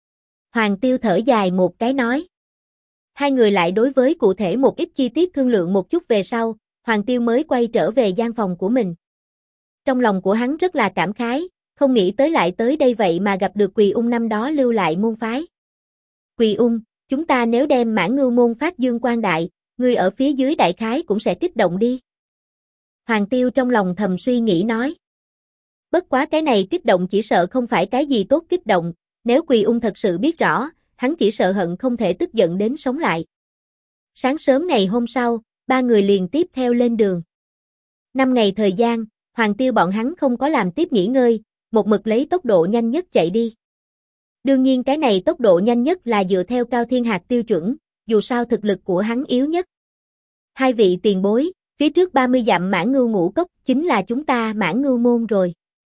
Hoàng Tiêu thở dài một cái nói. Hai người lại đối với cụ thể một ít chi tiết thương lượng một chút về sau, Hoàng Tiêu mới quay trở về gian phòng của mình. Trong lòng của hắn rất là cảm khái, không nghĩ tới lại tới đây vậy mà gặp được Quỳ Ung năm đó lưu lại môn phái. Quỳ Ung, chúng ta nếu đem Mãn Ngưu Môn phát dương quang đại, người ở phía dưới đại khái cũng sẽ kích động đi. Hoàng Tiêu trong lòng thầm suy nghĩ nói. Bất quá cái này kích động chỉ sợ không phải cái gì tốt kích động, nếu Quỳ Ung thật sự biết rõ, hắn chỉ sợ hận không thể tức giận đến sống lại. Sáng sớm ngày hôm sau, ba người liền tiếp theo lên đường. 5 ngày thời gian, Hoàng Tiêu bọn hắn không có làm tiếp nghỉ ngơi, một mực lấy tốc độ nhanh nhất chạy đi. Đương nhiên cái này tốc độ nhanh nhất là dựa theo Cao Thiên Hạc tiêu chuẩn, dù sao thực lực của hắn yếu nhất. Hai vị tiền bối, Phía trước 30 dặm Mãn Ngưu Ngũ Cốc chính là chúng ta Mãn Ngưu môn rồi.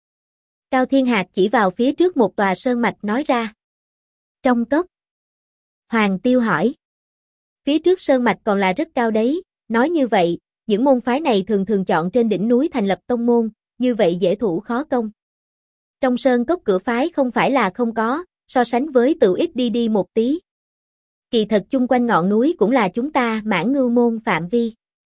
Cao Thiên Hạc chỉ vào phía trước một tòa sơn mạch nói ra. Trong cốc. Hoàng Tiêu hỏi. Phía trước sơn mạch còn là rất cao đấy, nói như vậy, những môn phái này thường thường chọn trên đỉnh núi thành lập tông môn, như vậy dễ thủ khó công. Trong sơn cốc cửa phái không phải là không có, so sánh với tự ít đi một tí. Kỳ thật chung quanh ngọn núi cũng là chúng ta Mãn Ngưu môn phạm vi.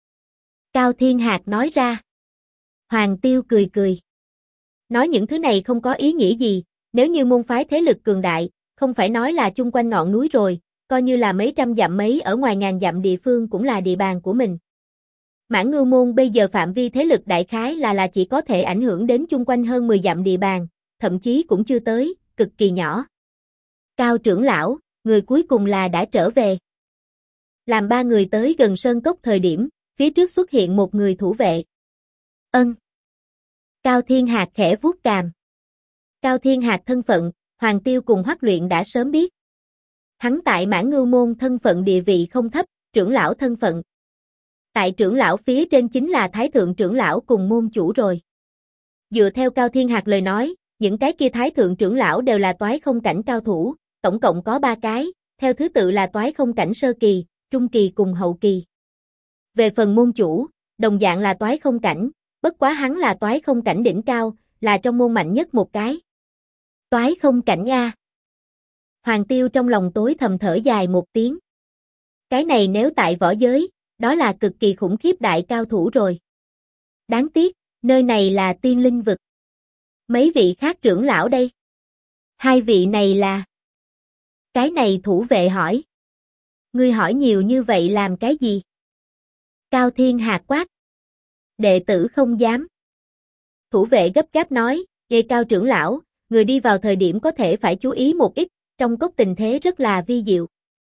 Cao Thiên Hạc nói ra. Hoàng Tiêu cười cười. Nói những thứ này không có ý nghĩa gì, nếu như môn phái thế lực cường đại, không phải nói là chung quanh ngọn núi rồi, coi như là mấy trăm dặm mấy ở ngoài ngàn dặm địa phương cũng là địa bàn của mình. Mãn Ngưu môn bây giờ phạm vi thế lực đại khái là chỉ có thể ảnh hưởng đến chung quanh hơn 10 dặm địa bàn, thậm chí cũng chưa tới, cực kỳ nhỏ. Cao trưởng lão, người cuối cùng là đã trở về. Làm ba người tới gần sơn cốc thời điểm, phía trước xuất hiện một người thủ vệ. Ân. Cao Thiên Hạc khẽ vuốt cằm. Cao Thiên Hạc thân phận, Hoàng Tiêu cùng Hoắc Luyện đã sớm biết. Hắn tại Mãn Ngưu môn thân phận địa vị không thấp, trưởng lão thân phận. Tại trưởng lão phía trên chính là Thái thượng trưởng lão cùng môn chủ rồi. Dựa theo Cao Thiên Hạc lời nói, những cái kia Thái thượng trưởng lão đều là toái không cảnh cao thủ, tổng cộng có 3 cái, theo thứ tự là toái không cảnh sơ kỳ, trung kỳ cùng hậu kỳ. Về phần môn chủ, đồng dạng là toái không cảnh, bất quá hắn là toái không cảnh đỉnh cao, là trong môn mạnh nhất một cái. Toái không cảnh a. Hoàng Tiêu trong lòng tối thầm thở dài một tiếng. Cái này nếu tại võ giới, đó là cực kỳ khủng khiếp đại cao thủ rồi. Đáng tiếc, nơi này là tiên linh vực. Mấy vị khác trưởng lão đây? 2 vị này là... Cái này thủ vệ hỏi. Ngươi hỏi nhiều như vậy làm cái gì? Cao Thiên Hạc quát. Đệ tử không dám. Thủ vệ gấp gáp nói, Cao trưởng lão, người đi vào thời điểm có thể phải chú ý một ít, trong cốc tình thế rất là vi diệu.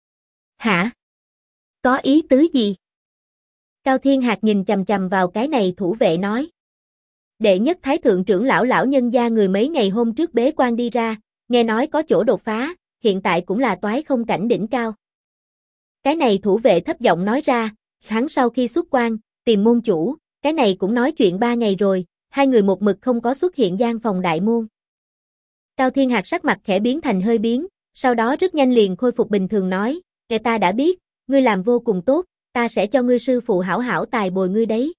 Hả? Có ý tứ gì? Cao Thiên Hạc nhìn chằm chằm vào cái này thủ vệ nói. Đệ nhất Thái thượng trưởng lão lão nhân gia người mấy ngày hôm trước bế quan đi ra, nghe nói có chỗ đột phá, hiện tại cũng là toái không cảnh đỉnh cao. Cái này thủ vệ thấp giọng nói ra, hắn sau khi xuất quan, tìm môn chủ, cái này cũng nói chuyện 3 ngày rồi, 2 người một mực không có xuất hiện gian phòng đại môn. Cao Thiên Hạc sắc mặt khẽ biến thành hơi biến, sau đó rất nhanh liền khôi phục bình thường nói, ta đã biết, ngươi làm vô cùng tốt, ta sẽ cho ngươi sư phụ hảo hảo tài bồi ngươi đấy.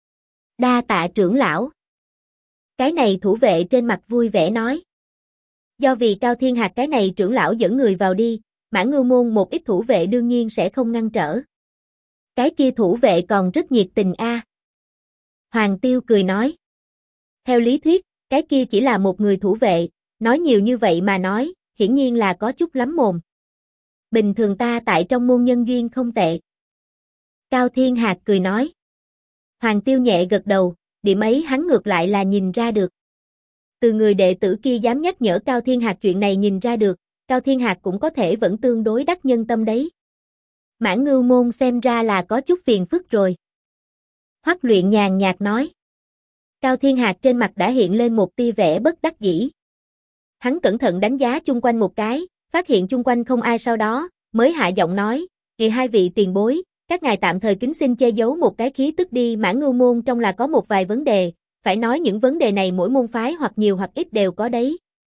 Đa tạ trưởng lão. Cái này thủ vệ trên mặt vui vẻ nói. Do vì Cao Thiên Hạc cái này trưởng lão dẫn người vào đi, Mãn Ngưu môn một ít thủ vệ đương nhiên sẽ không ngăn trở. Cái kia thủ vệ còn rất nhiệt tình a. Hoàng Tiêu cười nói. Theo lý thuyết, cái kia chỉ là một người thủ vệ, nói nhiều như vậy mà nói, hiển nhiên là có chút lắm mồm. Bình thường ta tại trong môn nhân duyên không tệ. Cao Thiên Hạc cười nói. Hoàng Tiêu nhẹ gật đầu, điểm ấy hắn ngược lại là nhìn ra được. Từ người đệ tử kia dám nhắc nhở Cao Thiên Hạc chuyện này nhìn ra được, Cao Thiên Hạc cũng có thể vẫn tương đối đắc nhân tâm đấy. Mãn Ngưu môn xem ra là có chút phiền phức rồi. Hoắc Luyện nhàn nhạt nói. Cao Thiên Hạc trên mặt đã hiện lên một tia vẻ bất đắc dĩ. Hắn cẩn thận đánh giá chung quanh một cái, phát hiện chung quanh không ai sau đó, mới hạ giọng nói, hai vị tiền bối, các ngài tạm thời kính xin che giấu một cái khí tức đi. Mãn Ngưu môn trong là có một vài vấn đề, phải nói những vấn đề này mỗi môn phái hoặc nhiều hoặc ít đều có đấy.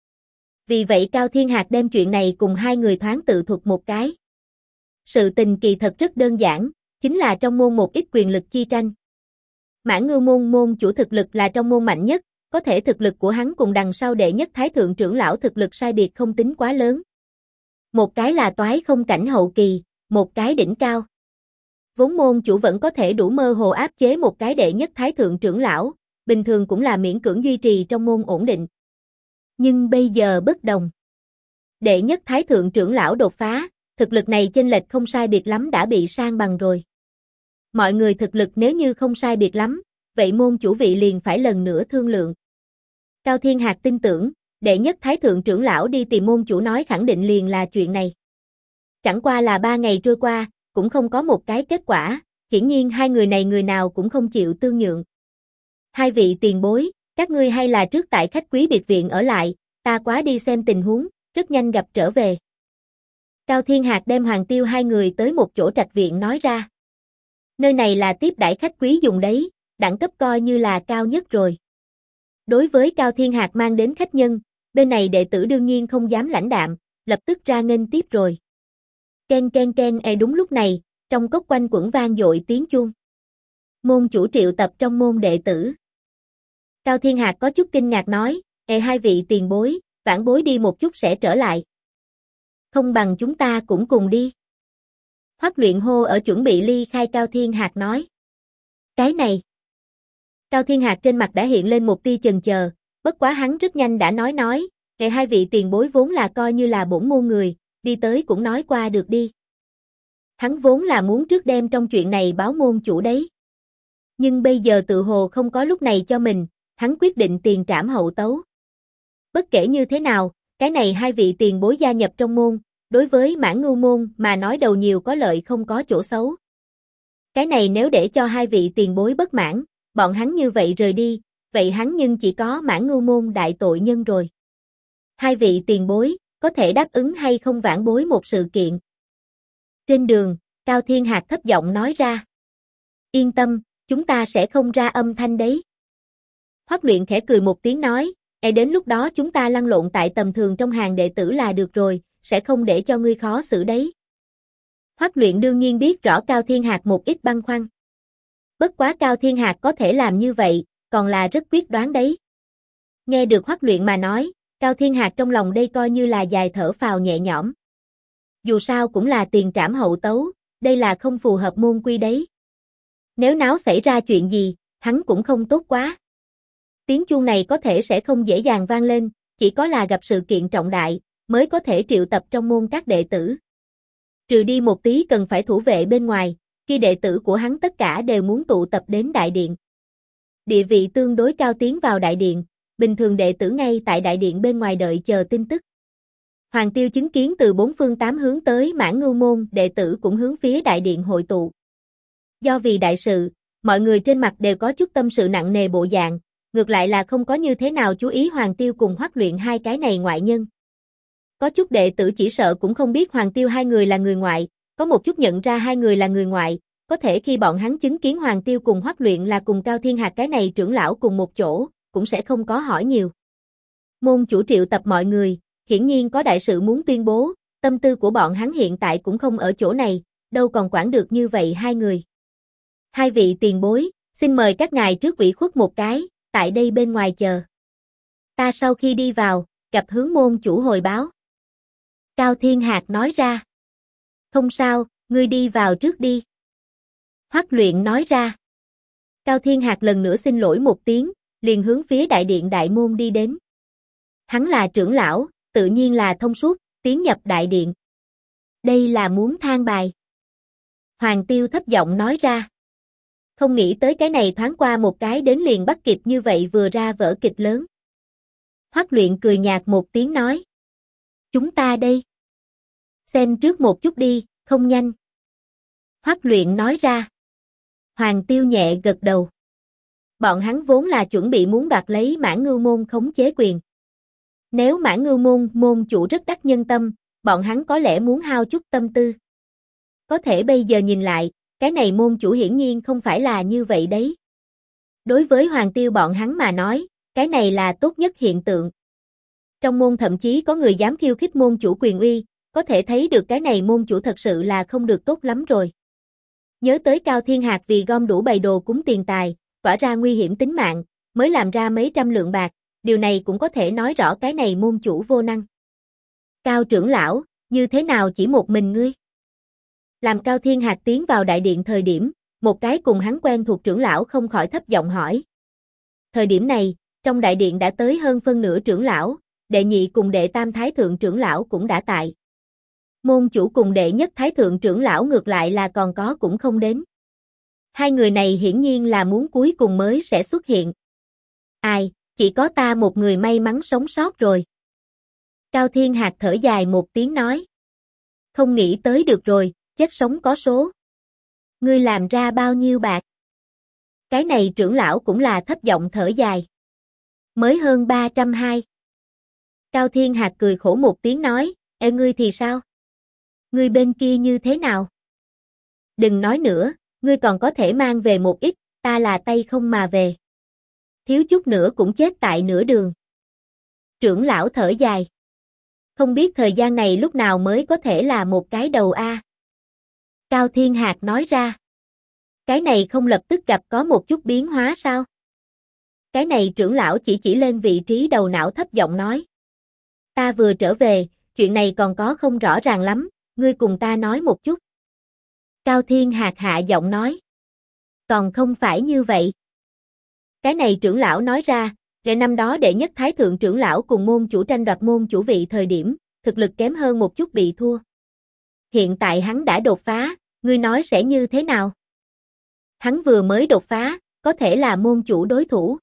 Vì vậy Cao Thiên Hạc đem chuyện này cùng 2 người thoáng tự thuật một cái. Sự tình kỳ thật rất đơn giản, chính là trong môn một ít quyền lực chi tranh. Mãn Ngưu môn môn chủ thực lực là trong môn mạnh nhất, có thể thực lực của hắn cùng đằng sau đệ nhất Thái thượng trưởng lão thực lực sai biệt không tính quá lớn. Một cái là toái không cảnh hậu kỳ, một cái đỉnh cao. Vốn môn chủ vẫn có thể đủ mơ hồ áp chế một cái đệ nhất Thái thượng trưởng lão, bình thường cũng là miễn cưỡng duy trì trong môn ổn định. Nhưng bây giờ bất đồng. Đệ nhất Thái thượng trưởng lão đột phá, thực lực này chênh lệch không sai biệt lắm đã bị san bằng rồi. Mọi người thực lực nếu như không sai biệt lắm, vậy môn chủ vị liền phải lần nữa thương lượng. Cao Thiên Hạc tin tưởng, đệ nhất Thái thượng trưởng lão đi tìm môn chủ nói khẳng định liền là chuyện này. Chẳng qua là 3 ngày trôi qua, cũng không có một cái kết quả, hiển nhiên 2 người này người nào cũng không chịu tương nhượng. 2 vị tiền bối, các ngươi hay là trước tại khách quý biệt viện ở lại, ta quá đi xem tình huống, rất nhanh gặp trở về. Cao Thiên Hạc đem Hoàng Tiêu 2 người tới một chỗ trạch viện nói ra. Nơi này là tiếp đãi khách quý dùng đấy, đẳng cấp coi như là cao nhất rồi. Đối với Cao Thiên Hạc mang đến khách nhân, bên này đệ tử đương nhiên không dám lãnh đạm, lập tức ra nghênh tiếp rồi. Ken ken ken đúng lúc này, trong cốc quanh quẩn vang dội tiếng chuông. Môn chủ triệu tập trong môn đệ tử. Cao Thiên Hạc có chút kinh ngạc nói, hai vị tiền bối, vãn bối đi một chút sẽ trở lại. Không bằng chúng ta cũng cùng đi. Hoắc Luyện hô ở chuẩn bị ly khai Cao Thiên Hạc nói. Cái này. Cao Thiên Hạc trên mặt đã hiện lên một tia chần chờ, bất quá hắn rất nhanh đã nói, hai vị tiền bối vốn là coi như là bổn môn người, đi tới cũng nói qua được đi. Hắn vốn là muốn trước đem trong chuyện này báo môn chủ đấy. Nhưng bây giờ tự hồ không có lúc này cho mình, hắn quyết định tiền trảm hậu tấu. Bất kể như thế nào, cái này hai vị tiền bối gia nhập trong môn, đối với Mãn Ngưu môn mà nói đầu nhiều có lợi không có chỗ xấu. Cái này nếu để cho hai vị tiền bối bất mãn, bọn hắn như vậy rời đi, vậy hắn nhưng chỉ có Mãn Ngưu môn đại tội nhân rồi. Hai vị tiền bối, có thể đáp ứng hay không vãn bối một sự kiện. Trên đường, Cao Thiên Hạc thấp giọng nói ra. Yên tâm, chúng ta sẽ không ra âm thanh đấy. Hoắc Luyện khẽ cười một tiếng nói, đến lúc đó chúng ta lăn lộn tại tầm thường trong hàng đệ tử là được rồi, sẽ không để cho ngươi khó xử đấy. Hoắc Luyện đương nhiên biết rõ Cao Thiên Hạc một ít băn khoăn. Bất quá Cao Thiên Hạc có thể làm như vậy, còn là rất quyết đoán đấy. Nghe được Hoắc Luyện mà nói, Cao Thiên Hạc trong lòng đây coi như là dài thở phào nhẹ nhõm. Dù sao cũng là tiền trảm hậu tấu, đây là không phù hợp môn quy đấy. Nếu náo xảy ra chuyện gì, hắn cũng không tốt quá. Tiếng chuông này có thể sẽ không dễ dàng vang lên, chỉ có là gặp sự kiện trọng đại, mới có thể triệu tập trong môn các đệ tử. Trừ đi một tí cần phải thủ vệ bên ngoài, khi đệ tử của hắn tất cả đều muốn tụ tập đến đại điện. Địa vị tương đối cao tiến vào đại điện, bình thường đệ tử ngay tại đại điện bên ngoài đợi chờ tin tức. Hoàng Tiêu chứng kiến từ bốn phương tám hướng tới Mãn Ngưu môn, đệ tử cũng hướng phía đại điện hội tụ. Do vì đại sự, mọi người trên mặt đều có chút tâm sự nặng nề bộ dạng, ngược lại là không có như thế nào chú ý Hoàng Tiêu cùng Hoắc Luyện hai cái này ngoại nhân. Có chút đệ tử chỉ sợ cũng không biết Hoàng Tiêu hai người là người ngoại, có một chút nhận ra hai người là người ngoại, có thể khi bọn hắn chứng kiến Hoàng Tiêu cùng Hoắc Luyện là cùng Cao Thiên Hạc cái này trưởng lão cùng một chỗ, cũng sẽ không có hỏi nhiều. Môn chủ triệu tập mọi người, hiển nhiên có đại sự muốn tuyên bố, tâm tư của bọn hắn hiện tại cũng không ở chỗ này, đâu còn quản được như vậy hai người. Hai vị tiền bối, xin mời các ngài trước ủy khuất một cái, tại đây bên ngoài chờ. Ta sau khi đi vào, gặp hướng môn chủ hồi báo. Cao Thiên Hạc nói ra. Không sao, ngươi đi vào trước đi. Hoắc Luyện nói ra. Cao Thiên Hạc lần nữa xin lỗi một tiếng, liền hướng phía đại điện đại môn đi đến. Hắn là trưởng lão, tự nhiên là thông suốt, tiến nhập đại điện. Đây là muốn than bài. Hoàng Tiêu thấp giọng nói ra. Không nghĩ tới cái này thoáng qua một cái đến liền bắt kịp như vậy vừa ra vở kịch lớn. Hoắc Luyện cười nhạt một tiếng nói. Chúng ta đây. Xem trước một chút đi, không nhanh. Hoắc Luyện nói ra. Hoàng Tiêu nhẹ gật đầu. Bọn hắn vốn là chuẩn bị muốn đoạt lấy Mãn Ngưu môn khống chế quyền. Nếu Mãn Ngưu môn môn chủ rất đắc nhân tâm, bọn hắn có lẽ muốn hao chút tâm tư. Có thể bây giờ nhìn lại, cái này môn chủ hiển nhiên không phải là như vậy đấy. Đối với Hoàng Tiêu bọn hắn mà nói, cái này là tốt nhất hiện tượng. Trong môn thậm chí có người dám khiêu khích môn chủ quyền uy, có thể thấy được cái này môn chủ thật sự là không được tốt lắm rồi. Nhớ tới Cao Thiên Hạc vì gom đủ bày đồ cúng tiền tài, tỏa ra nguy hiểm tính mạng, mới làm ra mấy trăm lượng bạc, điều này cũng có thể nói rõ cái này môn chủ vô năng. Cao trưởng lão, như thế nào chỉ một mình ngươi? Làm Cao Thiên Hạc tiến vào đại điện thời điểm, một cái cùng hắn quen thuộc trưởng lão không khỏi thấp giọng hỏi. Thời điểm này, trong đại điện đã tới hơn phân nửa trưởng lão, đệ nhị cùng đệ tam thái thượng trưởng lão cũng đã tại. Môn chủ cùng đệ nhất thái thượng trưởng lão ngược lại là còn có cũng không đến. Hai người này hiển nhiên là muốn cuối cùng mới sẽ xuất hiện. Ai, chỉ có ta một người may mắn sống sót rồi. Cao Thiên Hạc thở dài một tiếng nói. Không nghĩ tới được rồi, chết sống có số. Ngươi làm ra bao nhiêu bạc? Cái này trưởng lão cũng là thấp giọng thở dài. Mới hơn 320. Cao Thiên Hạc cười khổ một tiếng nói, ngươi thì sao? Ngươi bên kia như thế nào? Đừng nói nữa, ngươi còn có thể mang về một ít, ta là tay không mà về. Thiếu chút nữa cũng chết tại nửa đường. Trưởng lão thở dài. Không biết thời gian này lúc nào mới có thể là một cái đầu a. Cao Thiên Hạc nói ra. Cái này không lập tức gặp có một chút biến hóa sao? Cái này trưởng lão chỉ lên vị trí đầu não thấp giọng nói. Ta vừa trở về, chuyện này còn có không rõ ràng lắm, ngươi cùng ta nói một chút. Cao Thiên Hạc hạ giọng nói. Còn không phải như vậy. Cái này trưởng lão nói ra, ngày năm đó đệ nhất thái thượng trưởng lão cùng môn chủ tranh đoạt môn chủ vị thời điểm, thực lực kém hơn một chút bị thua. Hiện tại hắn đã đột phá, ngươi nói sẽ như thế nào? Hắn vừa mới đột phá, có thể là môn chủ đối thủ.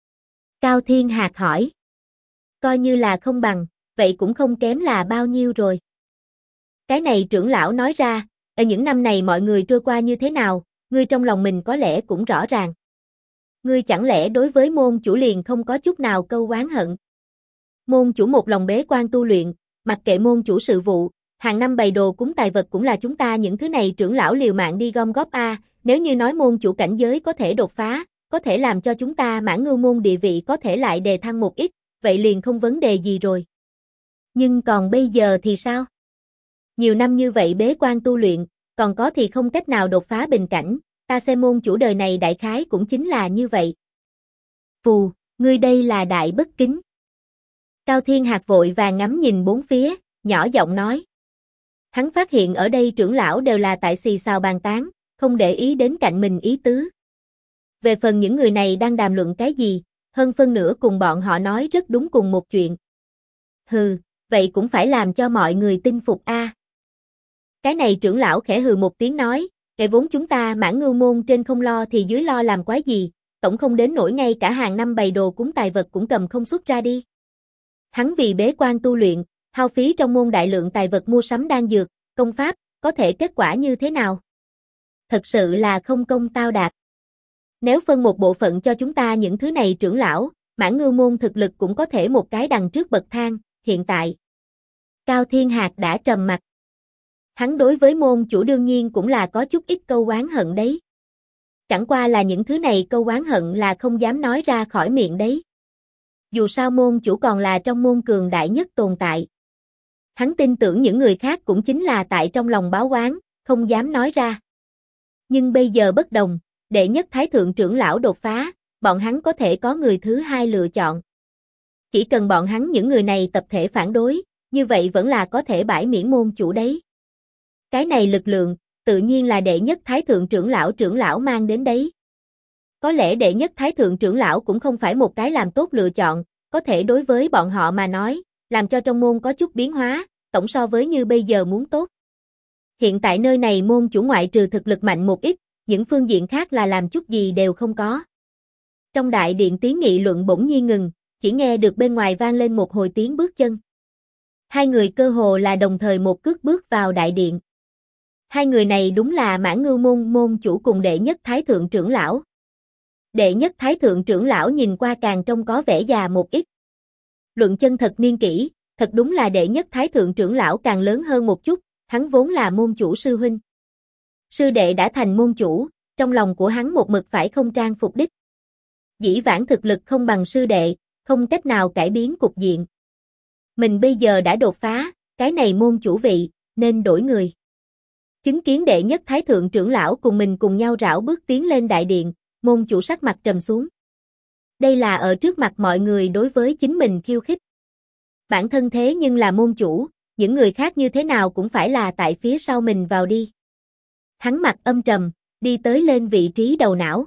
Cao Thiên Hạc hỏi. Coi như là không bằng, vậy cũng không kém là bao nhiêu rồi. Cái này trưởng lão nói ra, ở những năm này mọi người trôi qua như thế nào, ngươi trong lòng mình có lẽ cũng rõ ràng. Ngươi chẳng lẽ đối với môn chủ liền không có chút nào câu oán hận? Môn chủ một lòng bế quan tu luyện, mặc kệ môn chủ sự vụ, hàng năm bày đồ cúng tài vật cũng là chúng ta những thứ này trưởng lão liều mạng đi gom góp a, nếu như nói môn chủ cảnh giới có thể đột phá, có thể làm cho chúng ta Mãn Ngưu môn địa vị có thể lại đề thăng một ít, vậy liền không vấn đề gì rồi. Nhưng còn bây giờ thì sao? Nhiều năm như vậy bế quan tu luyện, còn có thì không cách nào đột phá bình cảnh, ta xem môn chủ đời này đại khái cũng chính là như vậy. Phù, ngươi đây là đại bất kính. Cao Thiên Hạc vội vàng ngắm nhìn bốn phía, nhỏ giọng nói. Hắn phát hiện ở đây trưởng lão đều là tại xì xào bàn tán, không để ý đến cạnh mình ý tứ. Về phần những người này đang đàm luận cái gì, hơn phân nửa cùng bọn họ nói rất đúng cùng một chuyện. Hừ, vậy cũng phải làm cho mọi người tin phục a. Cái này trưởng lão khẽ hừ một tiếng nói, kể vốn chúng ta Mãn Ngưu môn trên không lo thì dưới lo làm quái gì, tổng không đến nỗi ngay cả hàng năm bày đồ cúng tài vật cũng cầm không xuất ra đi. Hắn vì bế quan tu luyện, hao phí trong môn đại lượng tài vật mua sắm đan dược, công pháp, có thể kết quả như thế nào? Thật sự là không công tao đạt. Nếu phân một bộ phận cho chúng ta những thứ này trưởng lão, Mãn Ngưu môn thực lực cũng có thể một cái đằng trước bậc thang, hiện tại. Cao Thiên Hạc đã trầm mặt. Hắn đối với môn chủ đương nhiên cũng là có chút ít câu oán hận đấy. Chẳng qua là những thứ này câu oán hận là không dám nói ra khỏi miệng đấy. Dù sao môn chủ còn là trong môn cường đại nhất tồn tại. Hắn tin tưởng những người khác cũng chính là tại trong lòng báo oán, không dám nói ra. Nhưng bây giờ bất đồng, đệ nhất thái thượng trưởng lão đột phá, bọn hắn có thể có người thứ hai lựa chọn. Chỉ cần bọn hắn những người này tập thể phản đối, như vậy vẫn là có thể bãi miễn môn chủ đấy. Cái này lực lượng, tự nhiên là đệ nhất thái thượng trưởng lão mang đến đấy. Có lẽ đệ nhất thái thượng trưởng lão cũng không phải một cái làm tốt lựa chọn, có thể đối với bọn họ mà nói, làm cho trong môn có chút biến hóa, tổng so với như bây giờ muốn tốt. Hiện tại nơi này môn chủ ngoại trừ thực lực mạnh một ít, những phương diện khác là làm chút gì đều không có. Trong đại điện tiếng nghị luận bỗng nhiên ngừng, chỉ nghe được bên ngoài vang lên một hồi tiếng bước chân. Hai người cơ hồ là đồng thời một cước bước vào đại điện. Hai người này đúng là Mãn Ngưu môn môn chủ cùng đệ nhất thái thượng trưởng lão. Đệ nhất thái thượng trưởng lão nhìn qua càng trông có vẻ già một ít. Luận chân thật niên kỷ, thật đúng là đệ nhất thái thượng trưởng lão càng lớn hơn một chút, hắn vốn là môn chủ sư huynh. Sư đệ đã thành môn chủ, trong lòng của hắn một mực phải không trang phục đích. Dĩ vãng thực lực không bằng sư đệ, không cách nào cải biến cục diện. Mình bây giờ đã đột phá, cái này môn chủ vị, nên đổi người. Chứng kiến đệ nhất thái thượng trưởng lão cùng mình cùng nhau rảo bước tiến lên đại điện, môn chủ sắc mặt trầm xuống. Đây là ở trước mặt mọi người đối với chính mình khiêu khích. Bản thân thế nhưng là môn chủ, những người khác như thế nào cũng phải là tại phía sau mình vào đi. Hắn mặt âm trầm, đi tới lên vị trí đầu não.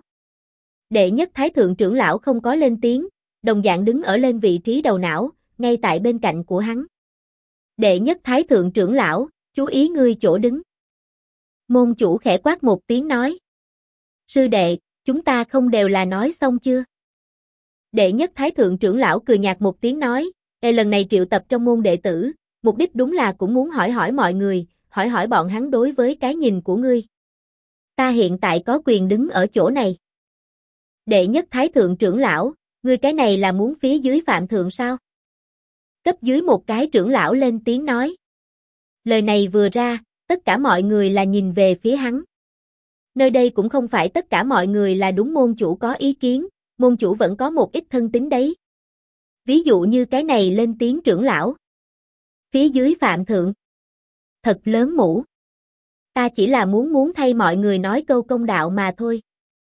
Đệ nhất thái thượng trưởng lão không có lên tiếng, đồng dạng đứng ở lên vị trí đầu não, ngay tại bên cạnh của hắn. Đệ nhất thái thượng trưởng lão, chú ý ngươi chỗ đứng. Môn chủ khẽ quát một tiếng nói. Sư đệ, chúng ta không đều là nói xong chưa? Đệ nhất thái thượng trưởng lão cười nhạt một tiếng nói, lần này triệu tập trong môn đệ tử, mục đích đúng là cũng muốn hỏi hỏi mọi người, hỏi hỏi bọn hắn đối với cái nhìn của ngươi. Ta hiện tại có quyền đứng ở chỗ này. Đệ nhất thái thượng trưởng lão, ngươi cái này là muốn phía dưới phạm thượng sao? Cấp dưới một cái trưởng lão lên tiếng nói. Lời này vừa ra, tất cả mọi người là nhìn về phía hắn. Nơi đây cũng không phải tất cả mọi người là đúng môn chủ có ý kiến, môn chủ vẫn có một ít thân tín đấy. Ví dụ như cái này lên tiếng trưởng lão. Phía dưới Phạm Thượng. Thật lớn mũ. Ta chỉ là muốn thay mọi người nói câu công đạo mà thôi.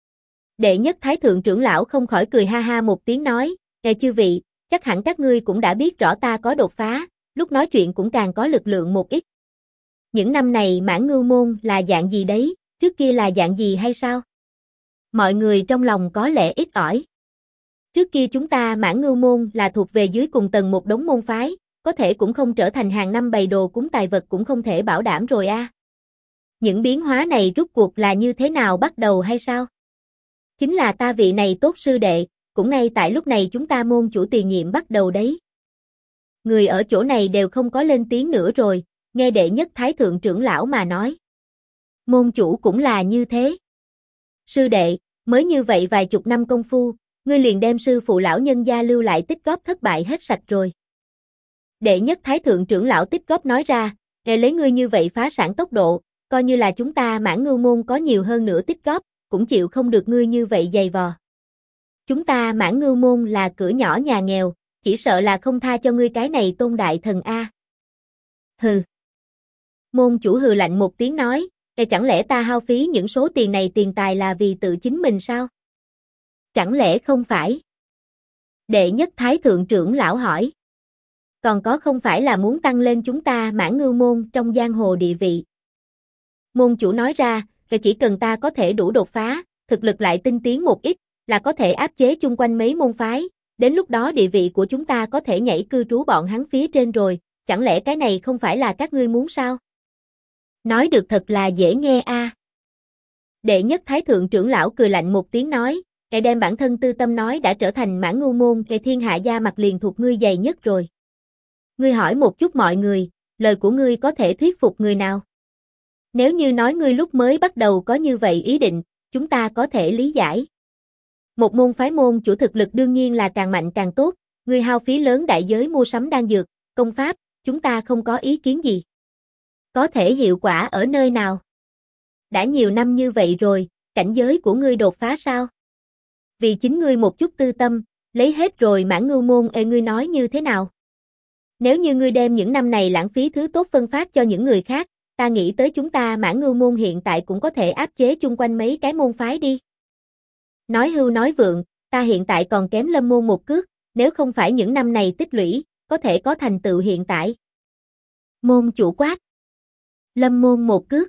Đệ nhất Thái Thượng trưởng lão không khỏi cười ha ha một tiếng nói, nghe chư vị, chắc hẳn các ngươi cũng đã biết rõ ta có đột phá, lúc nói chuyện cũng càng có lực lượng một ít. Những năm này Mãn Ngưu Môn là dạng gì đấy, trước kia là dạng gì hay sao? Mọi người trong lòng có lẽ ít ỏi. Trước kia chúng ta Mãn Ngưu Môn là thuộc về dưới cùng tầng một đống môn phái, có thể cũng không trở thành hàng năm bày đồ cúng tài vật cũng không thể bảo đảm rồi a. Những biến hóa này rút cuộc là như thế nào bắt đầu hay sao? Chính là ta vị này tốt sư đệ, cũng ngay tại lúc này chúng ta môn chủ tiền nhiệm bắt đầu đấy. Người ở chỗ này đều không có lên tiếng nữa rồi, nghe đệ nhất Thái Thượng trưởng lão mà nói. Môn chủ cũng là như thế. Sư đệ, mới như vậy vài chục năm công phu, ngươi liền đem sư phụ lão nhân gia lưu lại tích góp thất bại hết sạch rồi. Đệ nhất Thái Thượng trưởng lão tích góp nói ra, nghe lấy ngươi như vậy phá sản tốc độ, coi như là chúng ta Mãn Ngưu Môn có nhiều hơn nữa tích góp, cũng chịu không được ngươi như vậy dày vò. Chúng ta Mãn Ngưu Môn là cửa nhỏ nhà nghèo, chỉ sợ là không tha cho ngươi cái này tôn đại thần a. Hừ. Môn chủ hừ lạnh một tiếng nói, chẳng lẽ ta hao phí những số tiền này tiền tài là vì tự chính mình sao? Chẳng lẽ không phải? Đệ nhất Thái Thượng trưởng lão hỏi. Còn có không phải là muốn tăng lên chúng ta Mãn Ngưu Môn trong giang hồ địa vị? Môn chủ nói ra, chỉ cần ta có thể đủ đột phá, thực lực lại tinh tiến một ít, là có thể áp chế chung quanh mấy môn phái, đến lúc đó địa vị của chúng ta có thể nhảy cư trú bọn hắn phía trên rồi, chẳng lẽ cái này không phải là các ngươi muốn sao? Nói được thật là dễ nghe a. Đệ nhất Thái Thượng trưởng lão cười lạnh một tiếng nói, kẻ đem bản thân tư tâm nói đã trở thành Mãn Ngưu Môn, kẻ thiên hạ gia mặt liền thuộc ngươi dày nhất rồi. Ngươi hỏi một chút mọi người, lời của ngươi có thể thuyết phục người nào? Nếu như nói ngươi lúc mới bắt đầu có như vậy ý định, chúng ta có thể lý giải. Một môn phái môn chủ thực lực đương nhiên là càng mạnh càng tốt, ngươi hao phí lớn đại giới mua sắm đan dược, công pháp, chúng ta không có ý kiến gì. Có thể hiệu quả ở nơi nào? Đã nhiều năm như vậy rồi, cảnh giới của ngươi đột phá sao? Vì chính ngươi một chút tư tâm, lấy hết rồi Mãn Ngưu Môn ngươi nói như thế nào? Nếu như ngươi đem những năm này lãng phí thứ tốt phân phát cho những người khác, ta nghĩ tới chúng ta Mãn Ngưu Môn hiện tại cũng có thể áp chế chung quanh mấy cái môn phái đi. Nói hưu nói vượng, ta hiện tại còn kém Lâm Môn một cước, nếu không phải những năm này tích lũy, có thể có thành tựu hiện tại. Môn chủ quát. Lâm Môn một cước.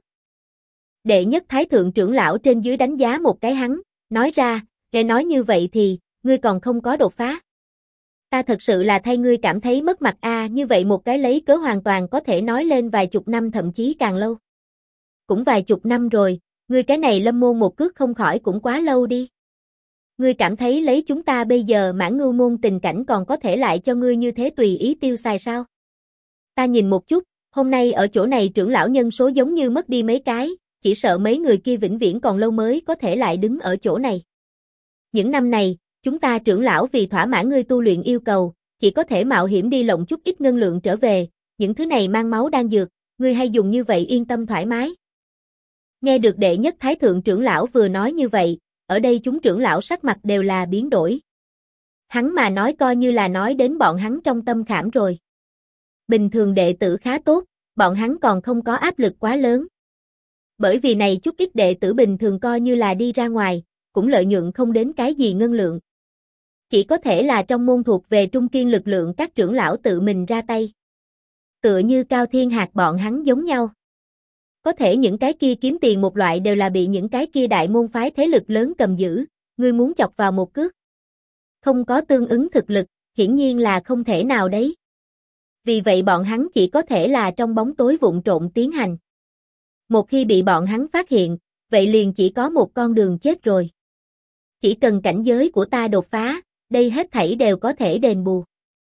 Đệ nhất Thái Thượng trưởng lão trên dưới đánh giá một cái hắn, nói ra, nghe nói như vậy thì, ngươi còn không có đột phá. Ta thật sự là thay ngươi cảm thấy mất mặt a, như vậy một cái lấy cớ hoàn toàn có thể nói lên vài chục năm thậm chí càng lâu. Cũng vài chục năm rồi, ngươi cái này Lâm Môn một cước không khỏi cũng quá lâu đi. Ngươi cảm thấy lấy chúng ta bây giờ Mãn Ngưu Môn tình cảnh còn có thể lại cho ngươi như thế tùy ý tiêu xài sao? Ta nhìn một chút, hôm nay ở chỗ này trưởng lão nhân số giống như mất đi mấy cái, chỉ sợ mấy người kia vĩnh viễn còn lâu mới có thể lại đứng ở chỗ này. Những năm này, chúng ta trưởng lão vì thỏa mãn ngươi tu luyện yêu cầu, chỉ có thể mạo hiểm đi lộng chút ít ngân lượng trở về, những thứ này mang máu đan dược, ngươi hay dùng như vậy yên tâm thoải mái. Nghe được đệ nhất Thái Thượng trưởng lão vừa nói như vậy, ở đây chúng trưởng lão sắc mặt đều là biến đổi. Hắn mà nói coi như là nói đến bọn hắn trong tâm khảm rồi. Bình thường đệ tử khá tốt, bọn hắn còn không có áp lực quá lớn. Bởi vì này chút ít đệ tử bình thường coi như là đi ra ngoài, cũng lợi nhuận không đến cái gì ngân lượng. Chỉ có thể là trong môn thuộc về trung kiên lực lượng các trưởng lão tự mình ra tay. Tựa như Cao Thiên Hạc bọn hắn giống nhau. Có thể những cái kia kiếm tiền một loại đều là bị những cái kia đại môn phái thế lực lớn cầm giữ, ngươi muốn chọc vào một cước. Không có tương ứng thực lực, hiển nhiên là không thể nào đấy. Vì vậy bọn hắn chỉ có thể là trong bóng tối vụng trộn tiến hành. Một khi bị bọn hắn phát hiện, vậy liền chỉ có một con đường chết rồi. Chỉ cần cảnh giới của ta đột phá, đây hết thảy đều có thể đền bù.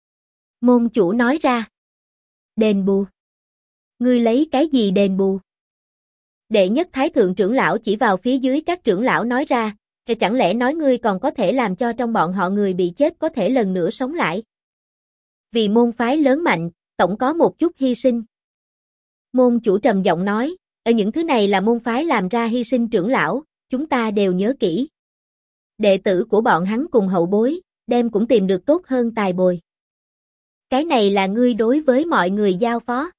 Môn chủ nói ra. Đền bù? Ngươi lấy cái gì đền bù? Đệ nhất Thái Thượng trưởng lão chỉ vào phía dưới các trưởng lão nói ra, chẳng lẽ nói ngươi còn có thể làm cho trong bọn họ người bị chết có thể lần nữa sống lại? Vì môn phái lớn mạnh, tổng có một chút hy sinh. Môn chủ trầm giọng nói, Ở những thứ này là môn phái làm ra hy sinh trưởng lão, chúng ta đều nhớ kỹ. Đệ tử của bọn hắn cùng hậu bối, đem cũng tìm được tốt hơn tài bồi. Cái này là ngươi đối với mọi người giao phó.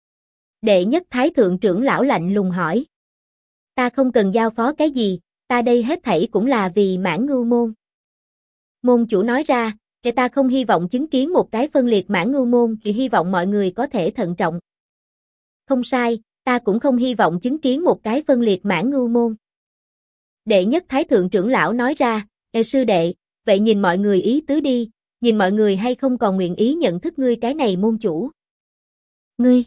Đệ nhất thái thượng trưởng lão lạnh lùng hỏi. Ta không cần giao phó cái gì, ta đây hết thảy cũng là vì Mãn Ngưu môn. Môn chủ nói ra, ta không hy vọng chứng kiến một cái phân liệt Mãn Ngưu môn, chỉ hy vọng mọi người có thể thận trọng. Không sai, ta cũng không hy vọng chứng kiến một cái phân liệt Mãn Ngưu môn. Đệ nhất thái thượng trưởng lão nói ra, sư đệ, vậy nhìn mọi người ý tứ đi, nhìn mọi người hay không còn nguyện ý nhận thức ngươi cái này môn chủ. Ngươi!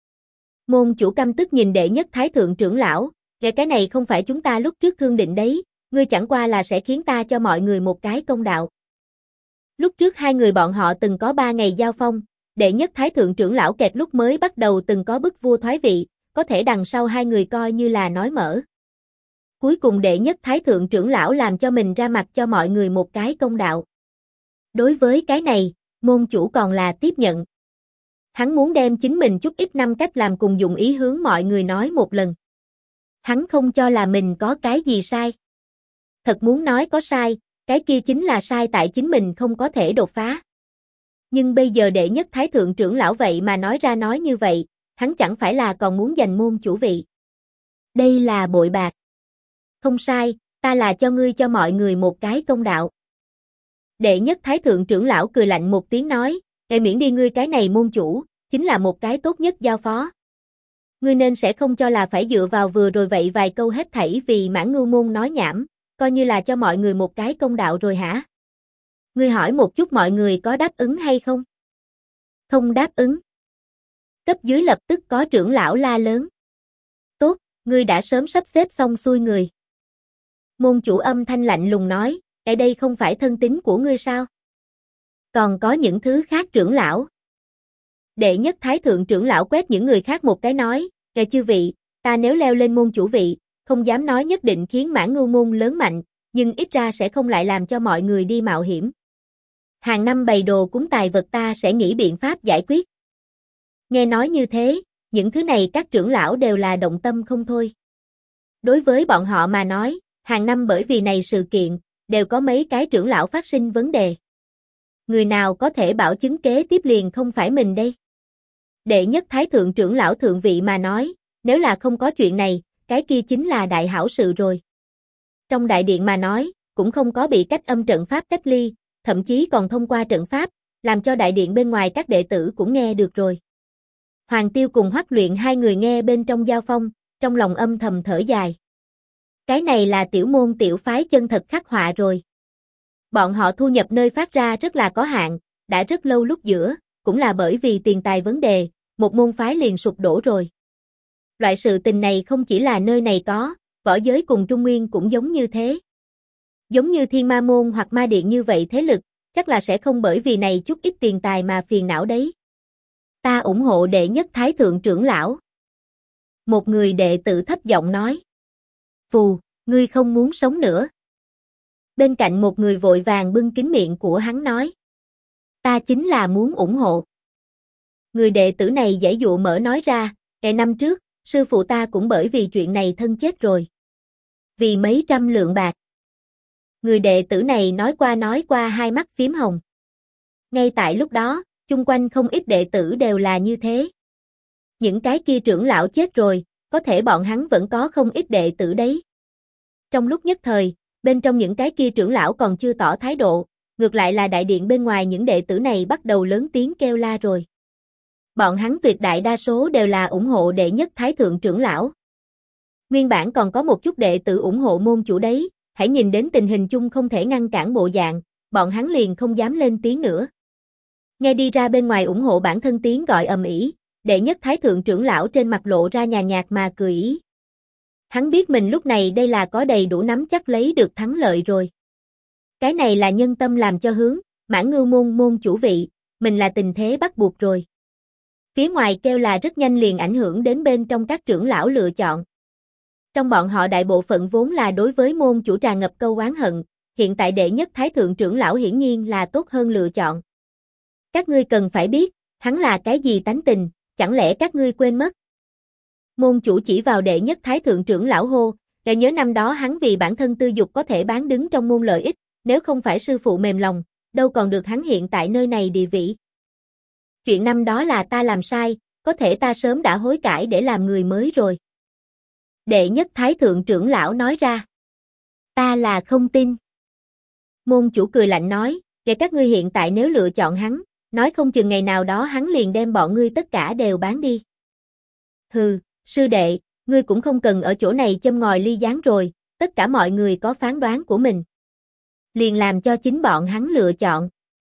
Môn chủ căm tức nhìn đệ nhất thái thượng trưởng lão, cái này không phải chúng ta lúc trước thương định đấy, ngươi chẳng qua là sẽ khiến ta cho mọi người một cái công đạo. Lúc trước hai người bọn họ từng có 3 ngày giao phong, đệ nhất thái thượng trưởng lão kẹt lúc mới bắt đầu từng có bức vua thoái vị, có thể đằng sau hai người coi như là nói mở. Cuối cùng đệ nhất thái thượng trưởng lão làm cho mình ra mặt cho mọi người một cái công đạo. Đối với cái này, môn chủ còn là tiếp nhận. Hắn muốn đem chính mình chút ít năm cách làm cùng dụng ý hướng mọi người nói một lần. Hắn không cho là mình có cái gì sai. Thật muốn nói có sai, cái kia chính là sai tại chính mình không có thể đột phá. Nhưng bây giờ đệ nhất thái thượng trưởng lão vậy mà nói ra nói như vậy, hắn chẳng phải là còn muốn giành môn chủ vị. Đây là bội bạc. Không sai, ta là cho ngươi cho mọi người một cái công đạo. Đệ nhất thái thượng trưởng lão cười lạnh một tiếng nói, miễn đi ngươi cái này môn chủ, chính là một cái tốt nhất giao phó. Ngươi nên sẽ không cho là phải dựa vào vừa rồi vậy vài câu hết thảy vì Mãn Ngưu môn nói nhảm, coi như là cho mọi người một cái công đạo rồi hả? Ngươi hỏi một chút mọi người có đáp ứng hay không? Không đáp ứng. Cấp dưới lập tức có trưởng lão la lớn. Tốt, ngươi đã sớm sắp xếp xong xuôi người. Môn chủ âm thanh lạnh lùng nói, ở đây không phải thân tín của ngươi sao? Còn có những thứ khác trưởng lão. Đệ nhất thái thượng trưởng lão quét những người khác một cái nói, chư vị, ta nếu leo lên môn chủ vị, không dám nói nhất định khiến Mãn Ngưu môn lớn mạnh, nhưng ít ra sẽ không lại làm cho mọi người đi mạo hiểm. Hàng năm bày đồ cúng tài vật ta sẽ nghĩ biện pháp giải quyết. Nghe nói như thế, những thứ này các trưởng lão đều là động tâm không thôi. Đối với bọn họ mà nói, hàng năm bởi vì này sự kiện, đều có mấy cái trưởng lão phát sinh vấn đề. Người nào có thể bảo chứng kế tiếp liền không phải mình đây. Đệ nhất thái thượng trưởng lão thượng vị mà nói, nếu là không có chuyện này, cái kia chính là đại hảo sự rồi. Trong đại điện mà nói, cũng không có bị cách âm trận pháp cách ly, thậm chí còn thông qua trận pháp, làm cho đại điện bên ngoài các đệ tử cũng nghe được rồi. Hoàng Tiêu cùng Hoắc Luyện hai người nghe bên trong giao phong, trong lòng âm thầm thở dài. Cái này là tiểu môn tiểu phái chân thật khắc họa rồi. Bọn họ thu nhập nơi phát ra rất là có hạn, đã rất lâu lúc giữa, cũng là bởi vì tiền tài vấn đề, một môn phái liền sụp đổ rồi. Loại sự tình này không chỉ là nơi này có, võ giới cùng Trung Nguyên cũng giống như thế. Giống như Thiên Ma môn hoặc Ma điện như vậy thế lực, chắc là sẽ không bởi vì này chút ít tiền tài mà phiền não đấy. Ta ủng hộ đệ nhất thái thượng trưởng lão. Một người đệ tử thấp giọng nói. Phù, ngươi không muốn sống nữa. Bên cạnh một người vội vàng bưng kín miệng của hắn nói. Ta chính là muốn ủng hộ. Người đệ tử này giãy dụa mở nói ra, năm trước, sư phụ ta cũng bởi vì chuyện này thân chết rồi. Vì mấy trăm lượng bạc. Người đệ tử này nói qua hai mắt phím hồng. Ngay tại lúc đó, chung quanh không ít đệ tử đều là như thế. Những cái kia trưởng lão chết rồi, có thể bọn hắn vẫn có không ít đệ tử đấy. Trong lúc nhất thời, bên trong những cái kia trưởng lão còn chưa tỏ thái độ, ngược lại là đại điện bên ngoài những đệ tử này bắt đầu lớn tiếng kêu la rồi. Bọn hắn tuyệt đại đa số đều là ủng hộ đệ nhất thái thượng trưởng lão. Nguyên bản còn có một chút đệ tử ủng hộ môn chủ đấy, hãy nhìn đến tình hình chung không thể ngăn cản bộ dạng, bọn hắn liền không dám lên tiếng nữa. Nghe đi ra bên ngoài ủng hộ bản thân tiếng gọi ầm ĩ, đệ nhất thái thượng trưởng lão trên mặt lộ ra nhàn nhạt mà cười ý. Hắn biết mình lúc này đây là có đầy đủ nắm chắc lấy được thắng lợi rồi. Cái này là nhân tâm làm cho hướng, Mãn Ngưu môn môn chủ vị, mình là tình thế bắt buộc rồi. Phía ngoài kêu là rất nhanh liền ảnh hưởng đến bên trong các trưởng lão lựa chọn. Trong bọn họ đại bộ phận vốn là đối với môn chủ tràn ngập câu oán hận, hiện tại đệ nhất thái thượng trưởng lão hiển nhiên là tốt hơn lựa chọn. Các ngươi cần phải biết, hắn là cái gì tánh tình, chẳng lẽ các ngươi quên mất? Môn chủ chỉ vào đệ nhất thái thượng trưởng lão hô, để nhớ năm đó hắn vì bản thân tư dục có thể bán đứng trong môn lợi ích, nếu không phải sư phụ mềm lòng, đâu còn được hắn hiện tại nơi này địa vị. Chuyện năm đó là ta làm sai, có thể ta sớm đã hối cải để làm người mới rồi. Đệ nhất thái thượng trưởng lão nói ra. Ta là không tin. Môn chủ cười lạnh nói, để các ngươi hiện tại nếu lựa chọn hắn, nói không chừng ngày nào đó hắn liền đem bọn ngươi tất cả đều bán đi. Hừ, sư đệ, ngươi cũng không cần ở chỗ này châm ngòi ly gián rồi, tất cả mọi người có phán đoán của mình. Liền làm cho chính bọn hắn lựa chọn.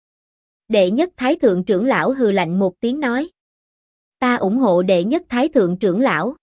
Đệ nhất thái thượng trưởng lão hừ lạnh một tiếng nói. Ta ủng hộ đệ nhất thái thượng trưởng lão.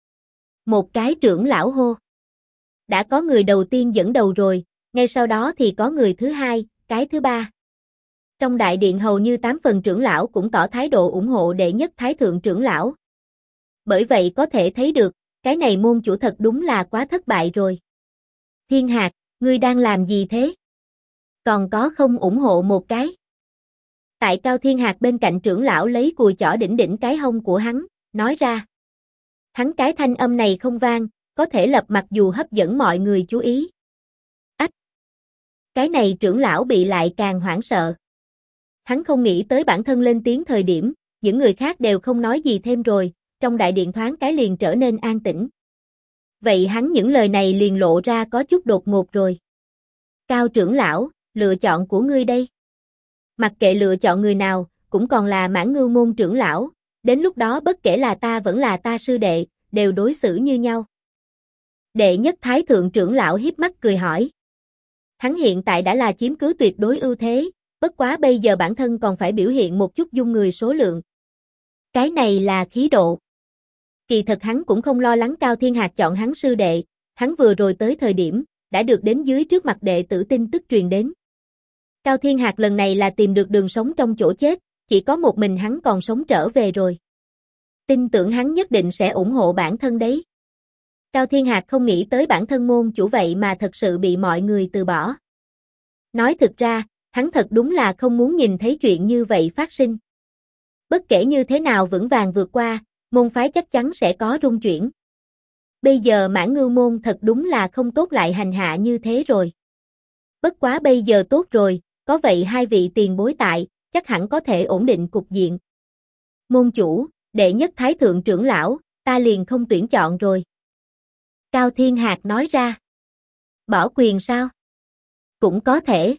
Một cái trưởng lão hô. Đã có người đầu tiên dẫn đầu rồi, ngay sau đó thì có người thứ hai, cái thứ ba. Trong đại điện hầu như 8 phần trưởng lão cũng tỏ thái độ ủng hộ đệ nhất thái thượng trưởng lão. Bởi vậy có thể thấy được, cái này môn chủ thật đúng là quá thất bại rồi. Thiên Hạc, ngươi đang làm gì thế? Còn có không ủng hộ một cái? Tại Cao Thiên Hạc bên cạnh trưởng lão lấy cùi chỏ đỉnh đỉnh cái hông của hắn, nói ra. Hắn cái thanh âm này không vang, có thể lập mặc dù hấp dẫn mọi người chú ý. Ách! Cái này trưởng lão bị lại càng hoảng sợ. Hắn không nghĩ tới bản thân lên tiếng thời điểm, những người khác đều không nói gì thêm rồi, trong đại điện thoáng cái liền trở nên an tĩnh. Vậy hắn những lời này liền lộ ra có chút đột ngột rồi. Cao trưởng lão, lựa chọn của ngươi đây. Mặc kệ lựa chọn người nào, cũng còn là Mãn Ngưu môn trưởng lão, đến lúc đó bất kể là ta vẫn là ta sư đệ, đều đối xử như nhau. Đệ nhất thái thượng trưởng lão hiếp mắt cười hỏi. Hắn hiện tại đã là chiếm cứ tuyệt đối ưu thế, bất quá bây giờ bản thân còn phải biểu hiện một chút dung người số lượng. Cái này là khí độ. Kỳ thật hắn cũng không lo lắng Cao Thiên Hạc chọn hắn sư đệ, hắn vừa rồi tới thời điểm, đã được đến dưới trước mặt đệ tử tin tức truyền đến. Cao Thiên Hạc lần này là tìm được đường sống trong chỗ chết, chỉ có một mình hắn còn sống trở về rồi. Tin tưởng hắn nhất định sẽ ủng hộ bản thân đấy. Cao Thiên Hạc không nghĩ tới bản thân môn chủ vậy mà thật sự bị mọi người từ bỏ. Nói thực ra, hắn thật đúng là không muốn nhìn thấy chuyện như vậy phát sinh. Bất kể như thế nào vững vàng vượt qua, môn phái chắc chắn sẽ có rung chuyển. Bây giờ Mãn Ngưu môn thật đúng là không tốt lại hành hạ như thế rồi. Bất quá bây giờ tốt rồi, có vậy hai vị tiền bối tại, chắc hẳn có thể ổn định cục diện. Môn chủ, đệ nhất thái thượng trưởng lão, ta liền không tuyển chọn rồi. Cao Thiên Hạc nói ra. Bỏ quyền sao? Cũng có thể.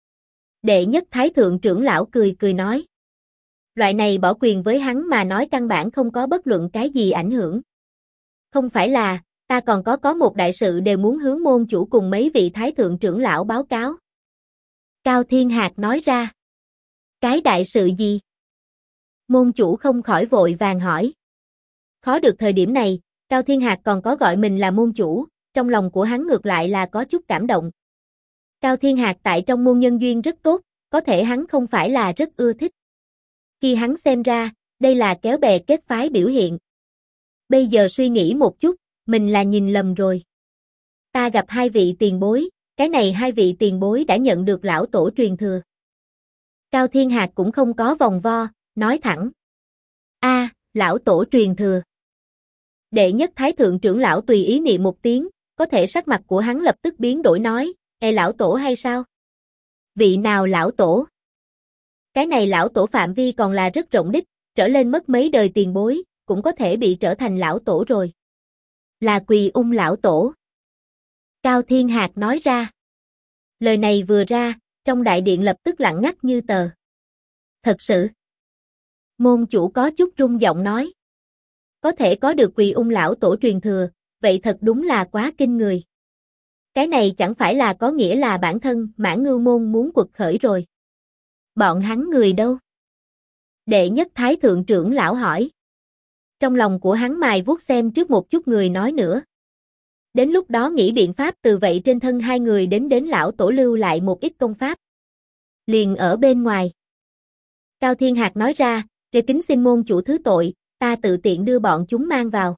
Đệ nhất thái thượng trưởng lão cười cười nói. Loại này bỏ quyền với hắn mà nói căn bản không có bất luận cái gì ảnh hưởng. Không phải là, ta còn có một đại sự đều muốn hướng môn chủ cùng mấy vị thái thượng trưởng lão báo cáo. Cao Thiên Hạc nói ra. Cái đại sự gì? Môn chủ không khỏi vội vàng hỏi. Khó được thời điểm này, Cao Thiên Hạc còn có gọi mình là môn chủ, trong lòng của hắn ngược lại là có chút cảm động. Cao Thiên Hạc tại trong môn nhân duyên rất tốt, có thể hắn không phải là rất ưa thích. Khi hắn xem ra, đây là kéo bè kết phái biểu hiện. Bây giờ suy nghĩ một chút, mình là nhìn lầm rồi. Ta gặp hai vị tiền bối, cái này hai vị tiền bối đã nhận được lão tổ truyền thừa. Cao Thiên Hạc cũng không có vòng vo, nói thẳng. Lão tổ truyền thừa. Đệ nhất thái thượng trưởng lão tùy ý niệm một tiếng, có thể sắc mặt của hắn lập tức biến đổi nói, lão tổ hay sao? Vị nào lão tổ? Cái này lão tổ phạm vi còn là rất rộng đích, trở lên mất mấy đời tiền bối, cũng có thể bị trở thành lão tổ rồi. Là Quỳ Ung lão tổ. Cao Thiên Hạc nói ra. Lời này vừa ra, trong đại điện lập tức lặng ngắt như tờ. Thật sự. Môn chủ có chút rung giọng nói. Có thể có được Quỳ Ung lão tổ truyền thừa, vậy thật đúng là quá kinh người. Cái này chẳng phải là có nghĩa là bản thân Mãn Ngưu môn muốn quật khởi rồi. Bọn hắn người đâu? Đệ nhất thái thượng trưởng lão hỏi. Trong lòng của hắn mài vuốt xem trước một chút người nói nữa. Đến lúc đó nghĩ biện pháp từ vậy trên thân hai người đến lão tổ lưu lại một ít công pháp. Liền ở bên ngoài. Cao Thiên Hạc nói ra, kề kính xin môn chủ thứ tội, ta tự tiện đưa bọn chúng mang vào.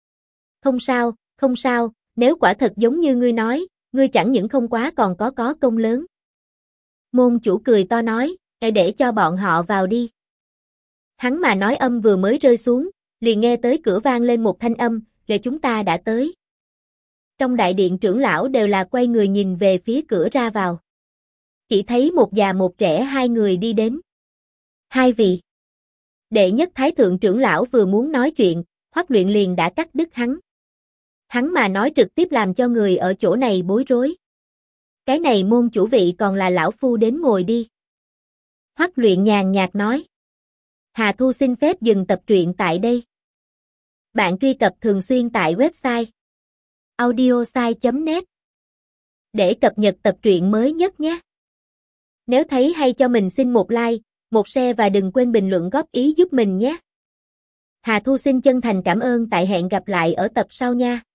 Không sao, nếu quả thật giống như ngươi nói, ngươi chẳng những không quá còn có công lớn. Môn chủ cười to nói, để cho bọn họ vào đi. Hắn mà nói âm vừa mới rơi xuống, Liền nghe tới cửa vang lên một thanh âm, "Lệ chúng ta đã tới." Trong đại điện trưởng lão đều là quay người nhìn về phía cửa ra vào. Chỉ thấy một già một trẻ hai người đi đến. Hai vị. Đệ nhất thái thượng trưởng lão vừa muốn nói chuyện, Hoắc Luyện liền đã cắt đứt hắn. Hắn mà nói trực tiếp làm cho người ở chỗ này bối rối. Cái này môn chủ vị còn là lão phu đến ngồi đi. Hoắc Luyện nhàn nhạt nói. Hà Thu xin phép dừng tập truyện tại đây. Bạn truy cập thường xuyên tại website audiosai.net để cập nhật tập truyện mới nhất nhé. Nếu thấy hay cho mình xin một like, một share và đừng quên bình luận góp ý giúp mình nhé. Hà Thu xin chân thành cảm ơn, tại hẹn gặp lại ở tập sau nha.